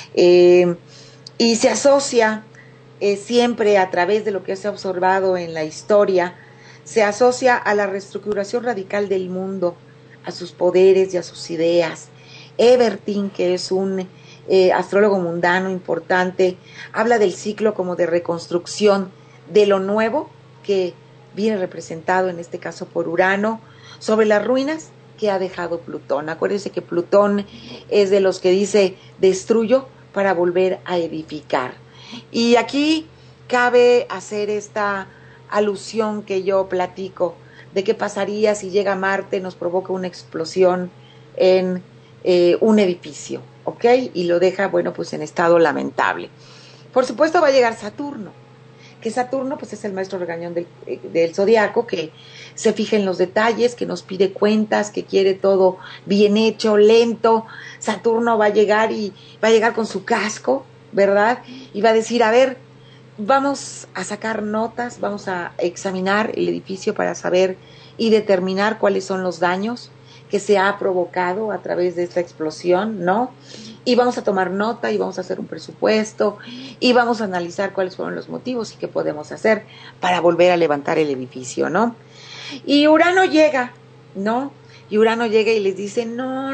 Y se asocia siempre, a través de lo que se ha observado en la historia, se asocia a la reestructuración radical del mundo, a sus poderes y a sus ideas. Ebertin, que es un astrólogo mundano importante, habla del ciclo como de reconstrucción de lo nuevo, que viene representado en este caso por Urano, sobre las ruinas que ha dejado Plutón. Acuérdense que Plutón es de los que dice destruyo para volver a edificar. Y aquí cabe hacer esta alusión que yo platico de qué pasaría si llega Marte, nos provoca una explosión en un edificio, ¿ok? Y lo deja, bueno, pues en estado lamentable. Por supuesto va a llegar Saturno, que Saturno pues es el maestro regañón del zodiaco, que se fija en los detalles, que nos pide cuentas, que quiere todo bien hecho, lento. Saturno va a llegar y va a llegar con su casco, ¿verdad? Y va a decir, a ver, vamos a sacar notas, vamos a examinar el edificio para saber y determinar cuáles son los daños que se ha provocado a través de esta explosión, ¿no? Y vamos a tomar nota y vamos a hacer un presupuesto y vamos a analizar cuáles fueron los motivos y qué podemos hacer para volver a levantar el edificio, ¿no? Y Urano llega, ¿no? Y Urano llega y les dice, no,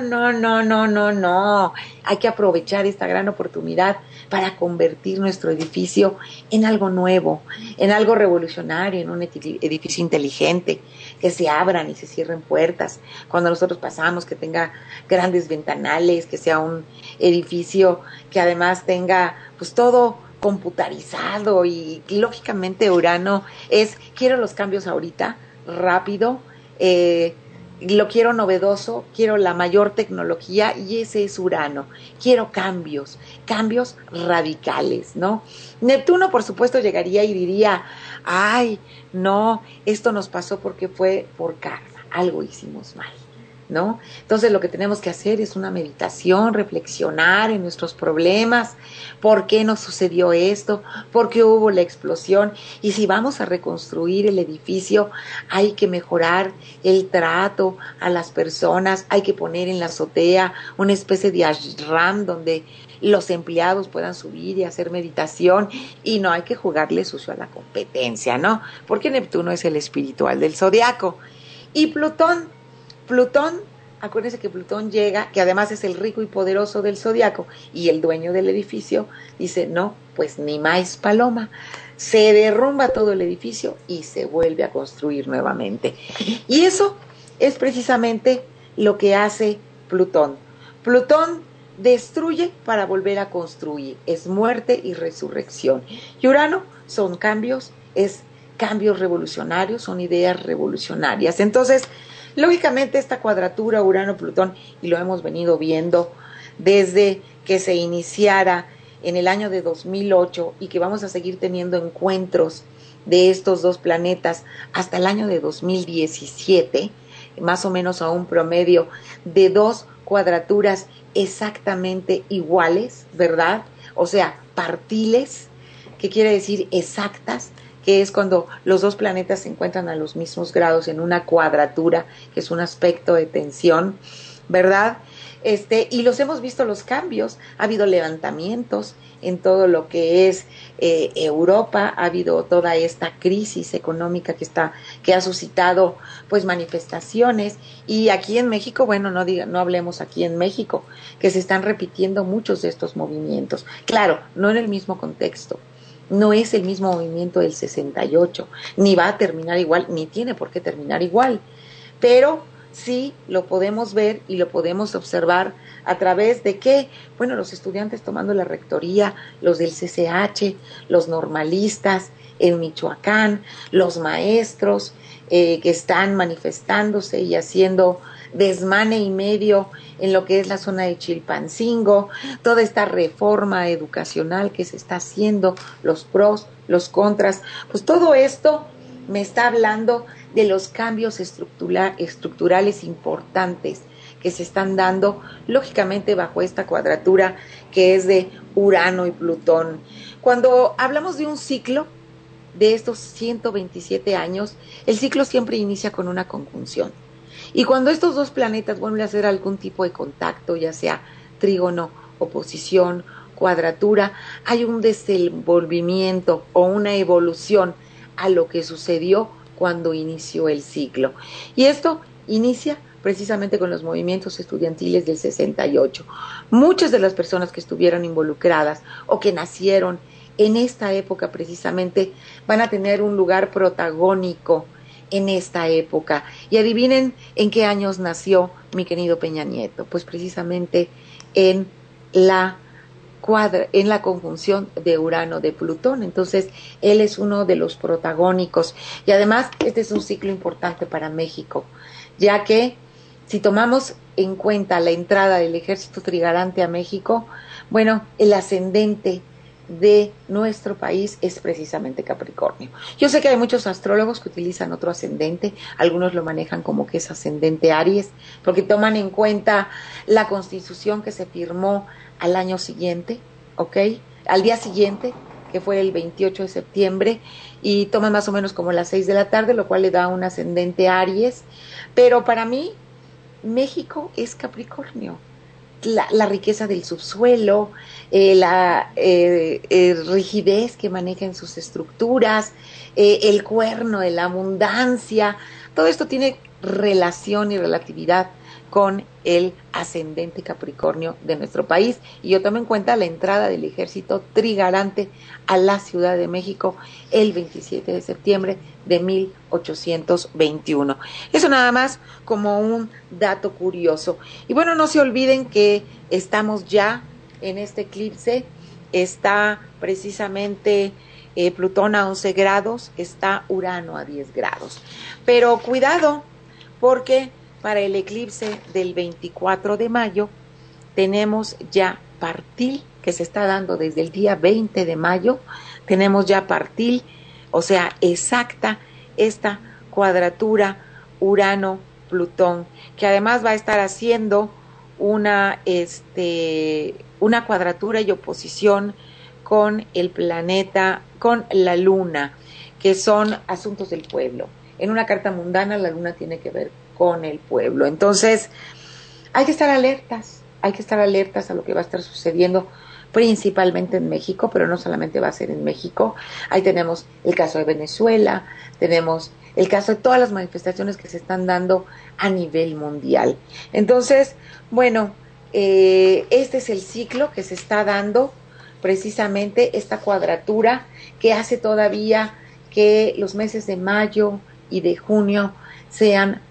hay que aprovechar esta gran oportunidad para convertir nuestro edificio en algo nuevo, en algo revolucionario, en un edificio inteligente, que se abran y se cierren puertas cuando nosotros pasamos, que tenga grandes ventanales, que sea un edificio que además tenga pues todo computarizado. Y lógicamente Urano es, quiero los cambios ahorita, rápido, lo quiero novedoso, quiero la mayor tecnología, y ese es Urano. Quiero cambios radicales, ¿no? Neptuno, por supuesto, llegaría y diría, ay, no, esto nos pasó porque fue por karma, algo hicimos mal, ¿no? Entonces lo que tenemos que hacer es una meditación, reflexionar en nuestros problemas, por qué nos sucedió esto, por qué hubo la explosión, y si vamos a reconstruir el edificio hay que mejorar el trato a las personas, hay que poner en la azotea una especie de ashram donde los empleados puedan subir y hacer meditación, y no hay que jugarle sucio a la competencia, ¿no? Porque Neptuno es el espiritual del zodiaco. Y Plutón, acuérdense que Plutón llega, que además es el rico y poderoso del zodiaco y el dueño del edificio, dice, no, pues ni más paloma. Se derrumba todo el edificio y se vuelve a construir nuevamente. Y eso es precisamente lo que hace Plutón. Plutón destruye para volver a construir, es muerte y resurrección. Y Urano son cambios, es cambios revolucionarios, son ideas revolucionarias. Entonces, lógicamente esta cuadratura Urano-Plutón, y lo hemos venido viendo desde que se iniciara en el año de 2008, y que vamos a seguir teniendo encuentros de estos dos planetas hasta el año de 2017, más o menos a un promedio de 2 cuadraturas exactamente iguales, ¿verdad? O sea, partiles, que quiere decir exactas, que es cuando los dos planetas se encuentran a los mismos grados en una cuadratura, que es un aspecto de tensión, ¿verdad? Y los hemos visto los cambios, ha habido levantamientos en todo lo que es Europa, ha habido toda esta crisis económica que ha suscitado pues manifestaciones, y aquí en México, bueno, no hablemos aquí en México, que se están repitiendo muchos de estos movimientos. Claro, no en el mismo contexto. No es el mismo movimiento del 68, ni va a terminar igual, ni tiene por qué terminar igual, pero sí lo podemos ver y lo podemos observar a través de que, bueno, los estudiantes tomando la rectoría, los del CCH, los normalistas en Michoacán, los maestros que están manifestándose y haciendo desmane y medio en lo que es la zona de Chilpancingo, toda esta reforma educacional que se está haciendo, los pros, los contras, pues todo esto me está hablando de los cambios estructurales importantes que se están dando, lógicamente bajo esta cuadratura que es de Urano y Plutón. Cuando hablamos de un ciclo de estos 127 años, el ciclo siempre inicia con una conjunción. Y cuando estos dos planetas vuelven a hacer algún tipo de contacto, ya sea trígono, oposición, cuadratura, hay un desenvolvimiento o una evolución a lo que sucedió cuando inició el ciclo. Y esto inicia precisamente con los movimientos estudiantiles del 68. Muchas de las personas que estuvieron involucradas o que nacieron en esta época precisamente van a tener un lugar protagónico en esta época. Y adivinen en qué años nació mi querido Peña Nieto. Pues precisamente en la conjunción de Urano de Plutón. Entonces, él es uno de los protagónicos. Y además, este es un ciclo importante para México, ya que si tomamos en cuenta la entrada del ejército trigarante a México, bueno, el ascendente de nuestro país es precisamente Capricornio. Yo sé que hay muchos astrólogos que utilizan otro ascendente, algunos lo manejan como que es ascendente Aries, porque toman en cuenta la constitución que se firmó al año siguiente, ¿ok? Al día siguiente, que fue el 28 de septiembre, y toman más o menos como las 6 de la tarde, lo cual le da un ascendente Aries, pero para mí, México es Capricornio. La riqueza del subsuelo, la rigidez que maneja en sus estructuras, el cuerno de la abundancia, todo esto tiene relación y relatividad con el ascendente Capricornio de nuestro país. Y yo tomo en cuenta la entrada del ejército trigarante a la Ciudad de México el 27 de septiembre de 1821. Eso nada más como un dato curioso. Y bueno, no se olviden que estamos ya en este eclipse, está precisamente Plutón a 11 grados, está Urano a 10 grados. Pero cuidado, porque para el eclipse del 24 de mayo tenemos ya partil, que se está dando desde el día 20 de mayo, tenemos ya partil, o sea, exacta esta cuadratura Urano-Plutón, que además va a estar haciendo una cuadratura y oposición con el planeta, con la luna, que son asuntos del pueblo. En una carta mundana la luna tiene que ver con el pueblo. Entonces, hay que estar alertas a lo que va a estar sucediendo principalmente en México, pero no solamente va a ser en México. Ahí tenemos el caso de Venezuela, tenemos el caso de todas las manifestaciones que se están dando a nivel mundial. Entonces, bueno, este es el ciclo que se está dando, precisamente esta cuadratura que hace todavía que los meses de mayo y de junio sean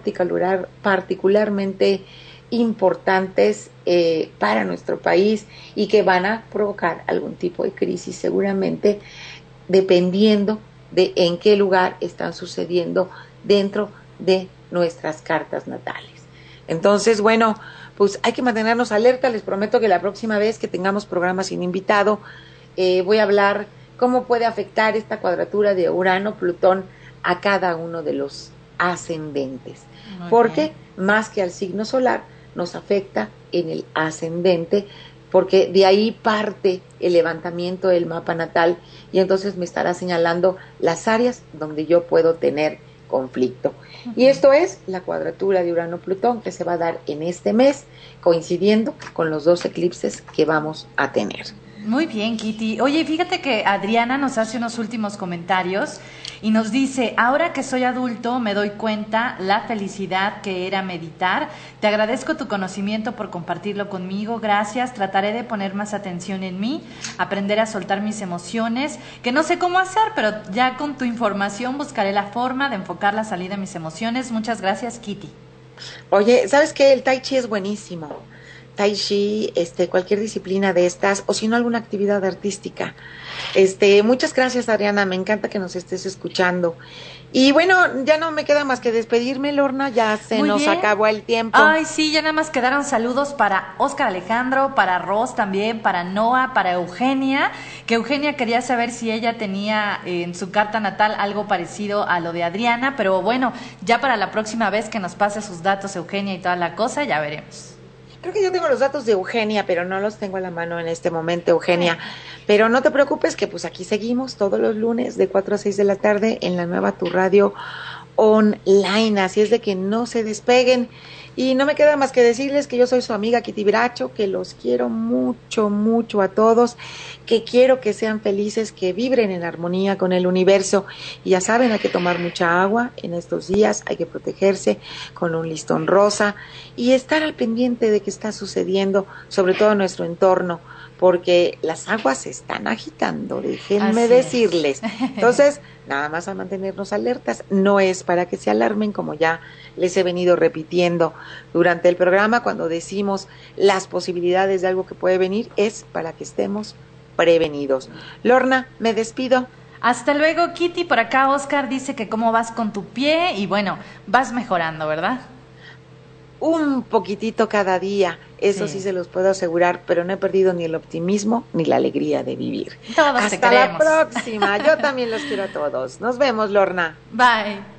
particularmente importantes para nuestro país y que van a provocar algún tipo de crisis seguramente, dependiendo de en qué lugar están sucediendo dentro de nuestras cartas natales. Entonces, bueno, pues hay que mantenernos alerta. Les prometo que la próxima vez que tengamos programa sin invitado, voy a hablar cómo puede afectar esta cuadratura de Urano-Plutón a cada uno de los ascendentes. Porque más que al signo solar, nos afecta en el ascendente, porque de ahí parte el levantamiento del mapa natal y entonces me estará señalando las áreas donde yo puedo tener conflicto. Y esto es la cuadratura de Urano-Plutón que se va a dar en este mes, coincidiendo con los 2 eclipses que vamos a tener. Muy bien, Kitty. Oye, fíjate que Adriana nos hace unos últimos comentarios y nos dice: ahora que soy adulto me doy cuenta la felicidad que era meditar. Te agradezco tu conocimiento por compartirlo conmigo. Gracias. Trataré de poner más atención en mí, aprender a soltar mis emociones, que no sé cómo hacer, pero ya con tu información buscaré la forma de enfocar la salida de mis emociones. Muchas gracias, Kitty. Oye, ¿sabes qué? El Tai Chi es buenísimo. Tai Chi, cualquier disciplina de estas, o si no alguna actividad artística. Muchas gracias, Adriana, me encanta que nos estés escuchando. Y bueno, ya no me queda más que despedirme, Lorna, ya se Muy nos bien. acabó el tiempo. Ay, sí, ya nada más quedaron saludos para Óscar Alejandro, para Ros también, para Noah, para Eugenia, que Eugenia quería saber si ella tenía en su carta natal algo parecido a lo de Adriana, pero bueno, ya para la próxima vez que nos pase sus datos, Eugenia, y toda la cosa, ya veremos. Creo que yo tengo los datos de Eugenia, pero no los tengo a la mano en este momento, Eugenia. Pero no te preocupes, que pues aquí seguimos todos los lunes de 4 a 6 de la tarde en la nueva Tu Radio online. Así es de que no se despeguen. Y no me queda más que decirles que yo soy su amiga Kitty Bracho, que los quiero mucho, mucho a todos, que quiero que sean felices, que vibren en armonía con el universo. Y ya saben, hay que tomar mucha agua en estos días, hay que protegerse con un listón rosa y estar al pendiente de qué está sucediendo, sobre todo en nuestro entorno, porque las aguas se están agitando, déjenme decirles. Entonces, nada más a mantenernos alertas. No es para que se alarmen, como ya les he venido repitiendo durante el programa, cuando decimos las posibilidades de algo que puede venir, es para que estemos prevenidos. Lorna, me despido. Hasta luego, Kitty. Por acá Oscar dice que cómo vas con tu pie y bueno, vas mejorando, ¿verdad? Un poquitito cada día, eso sí se los puedo asegurar, pero no he perdido ni el optimismo ni la alegría de vivir. Todos Hasta la próxima, yo también los quiero a todos. Nos vemos, Lorna. Bye.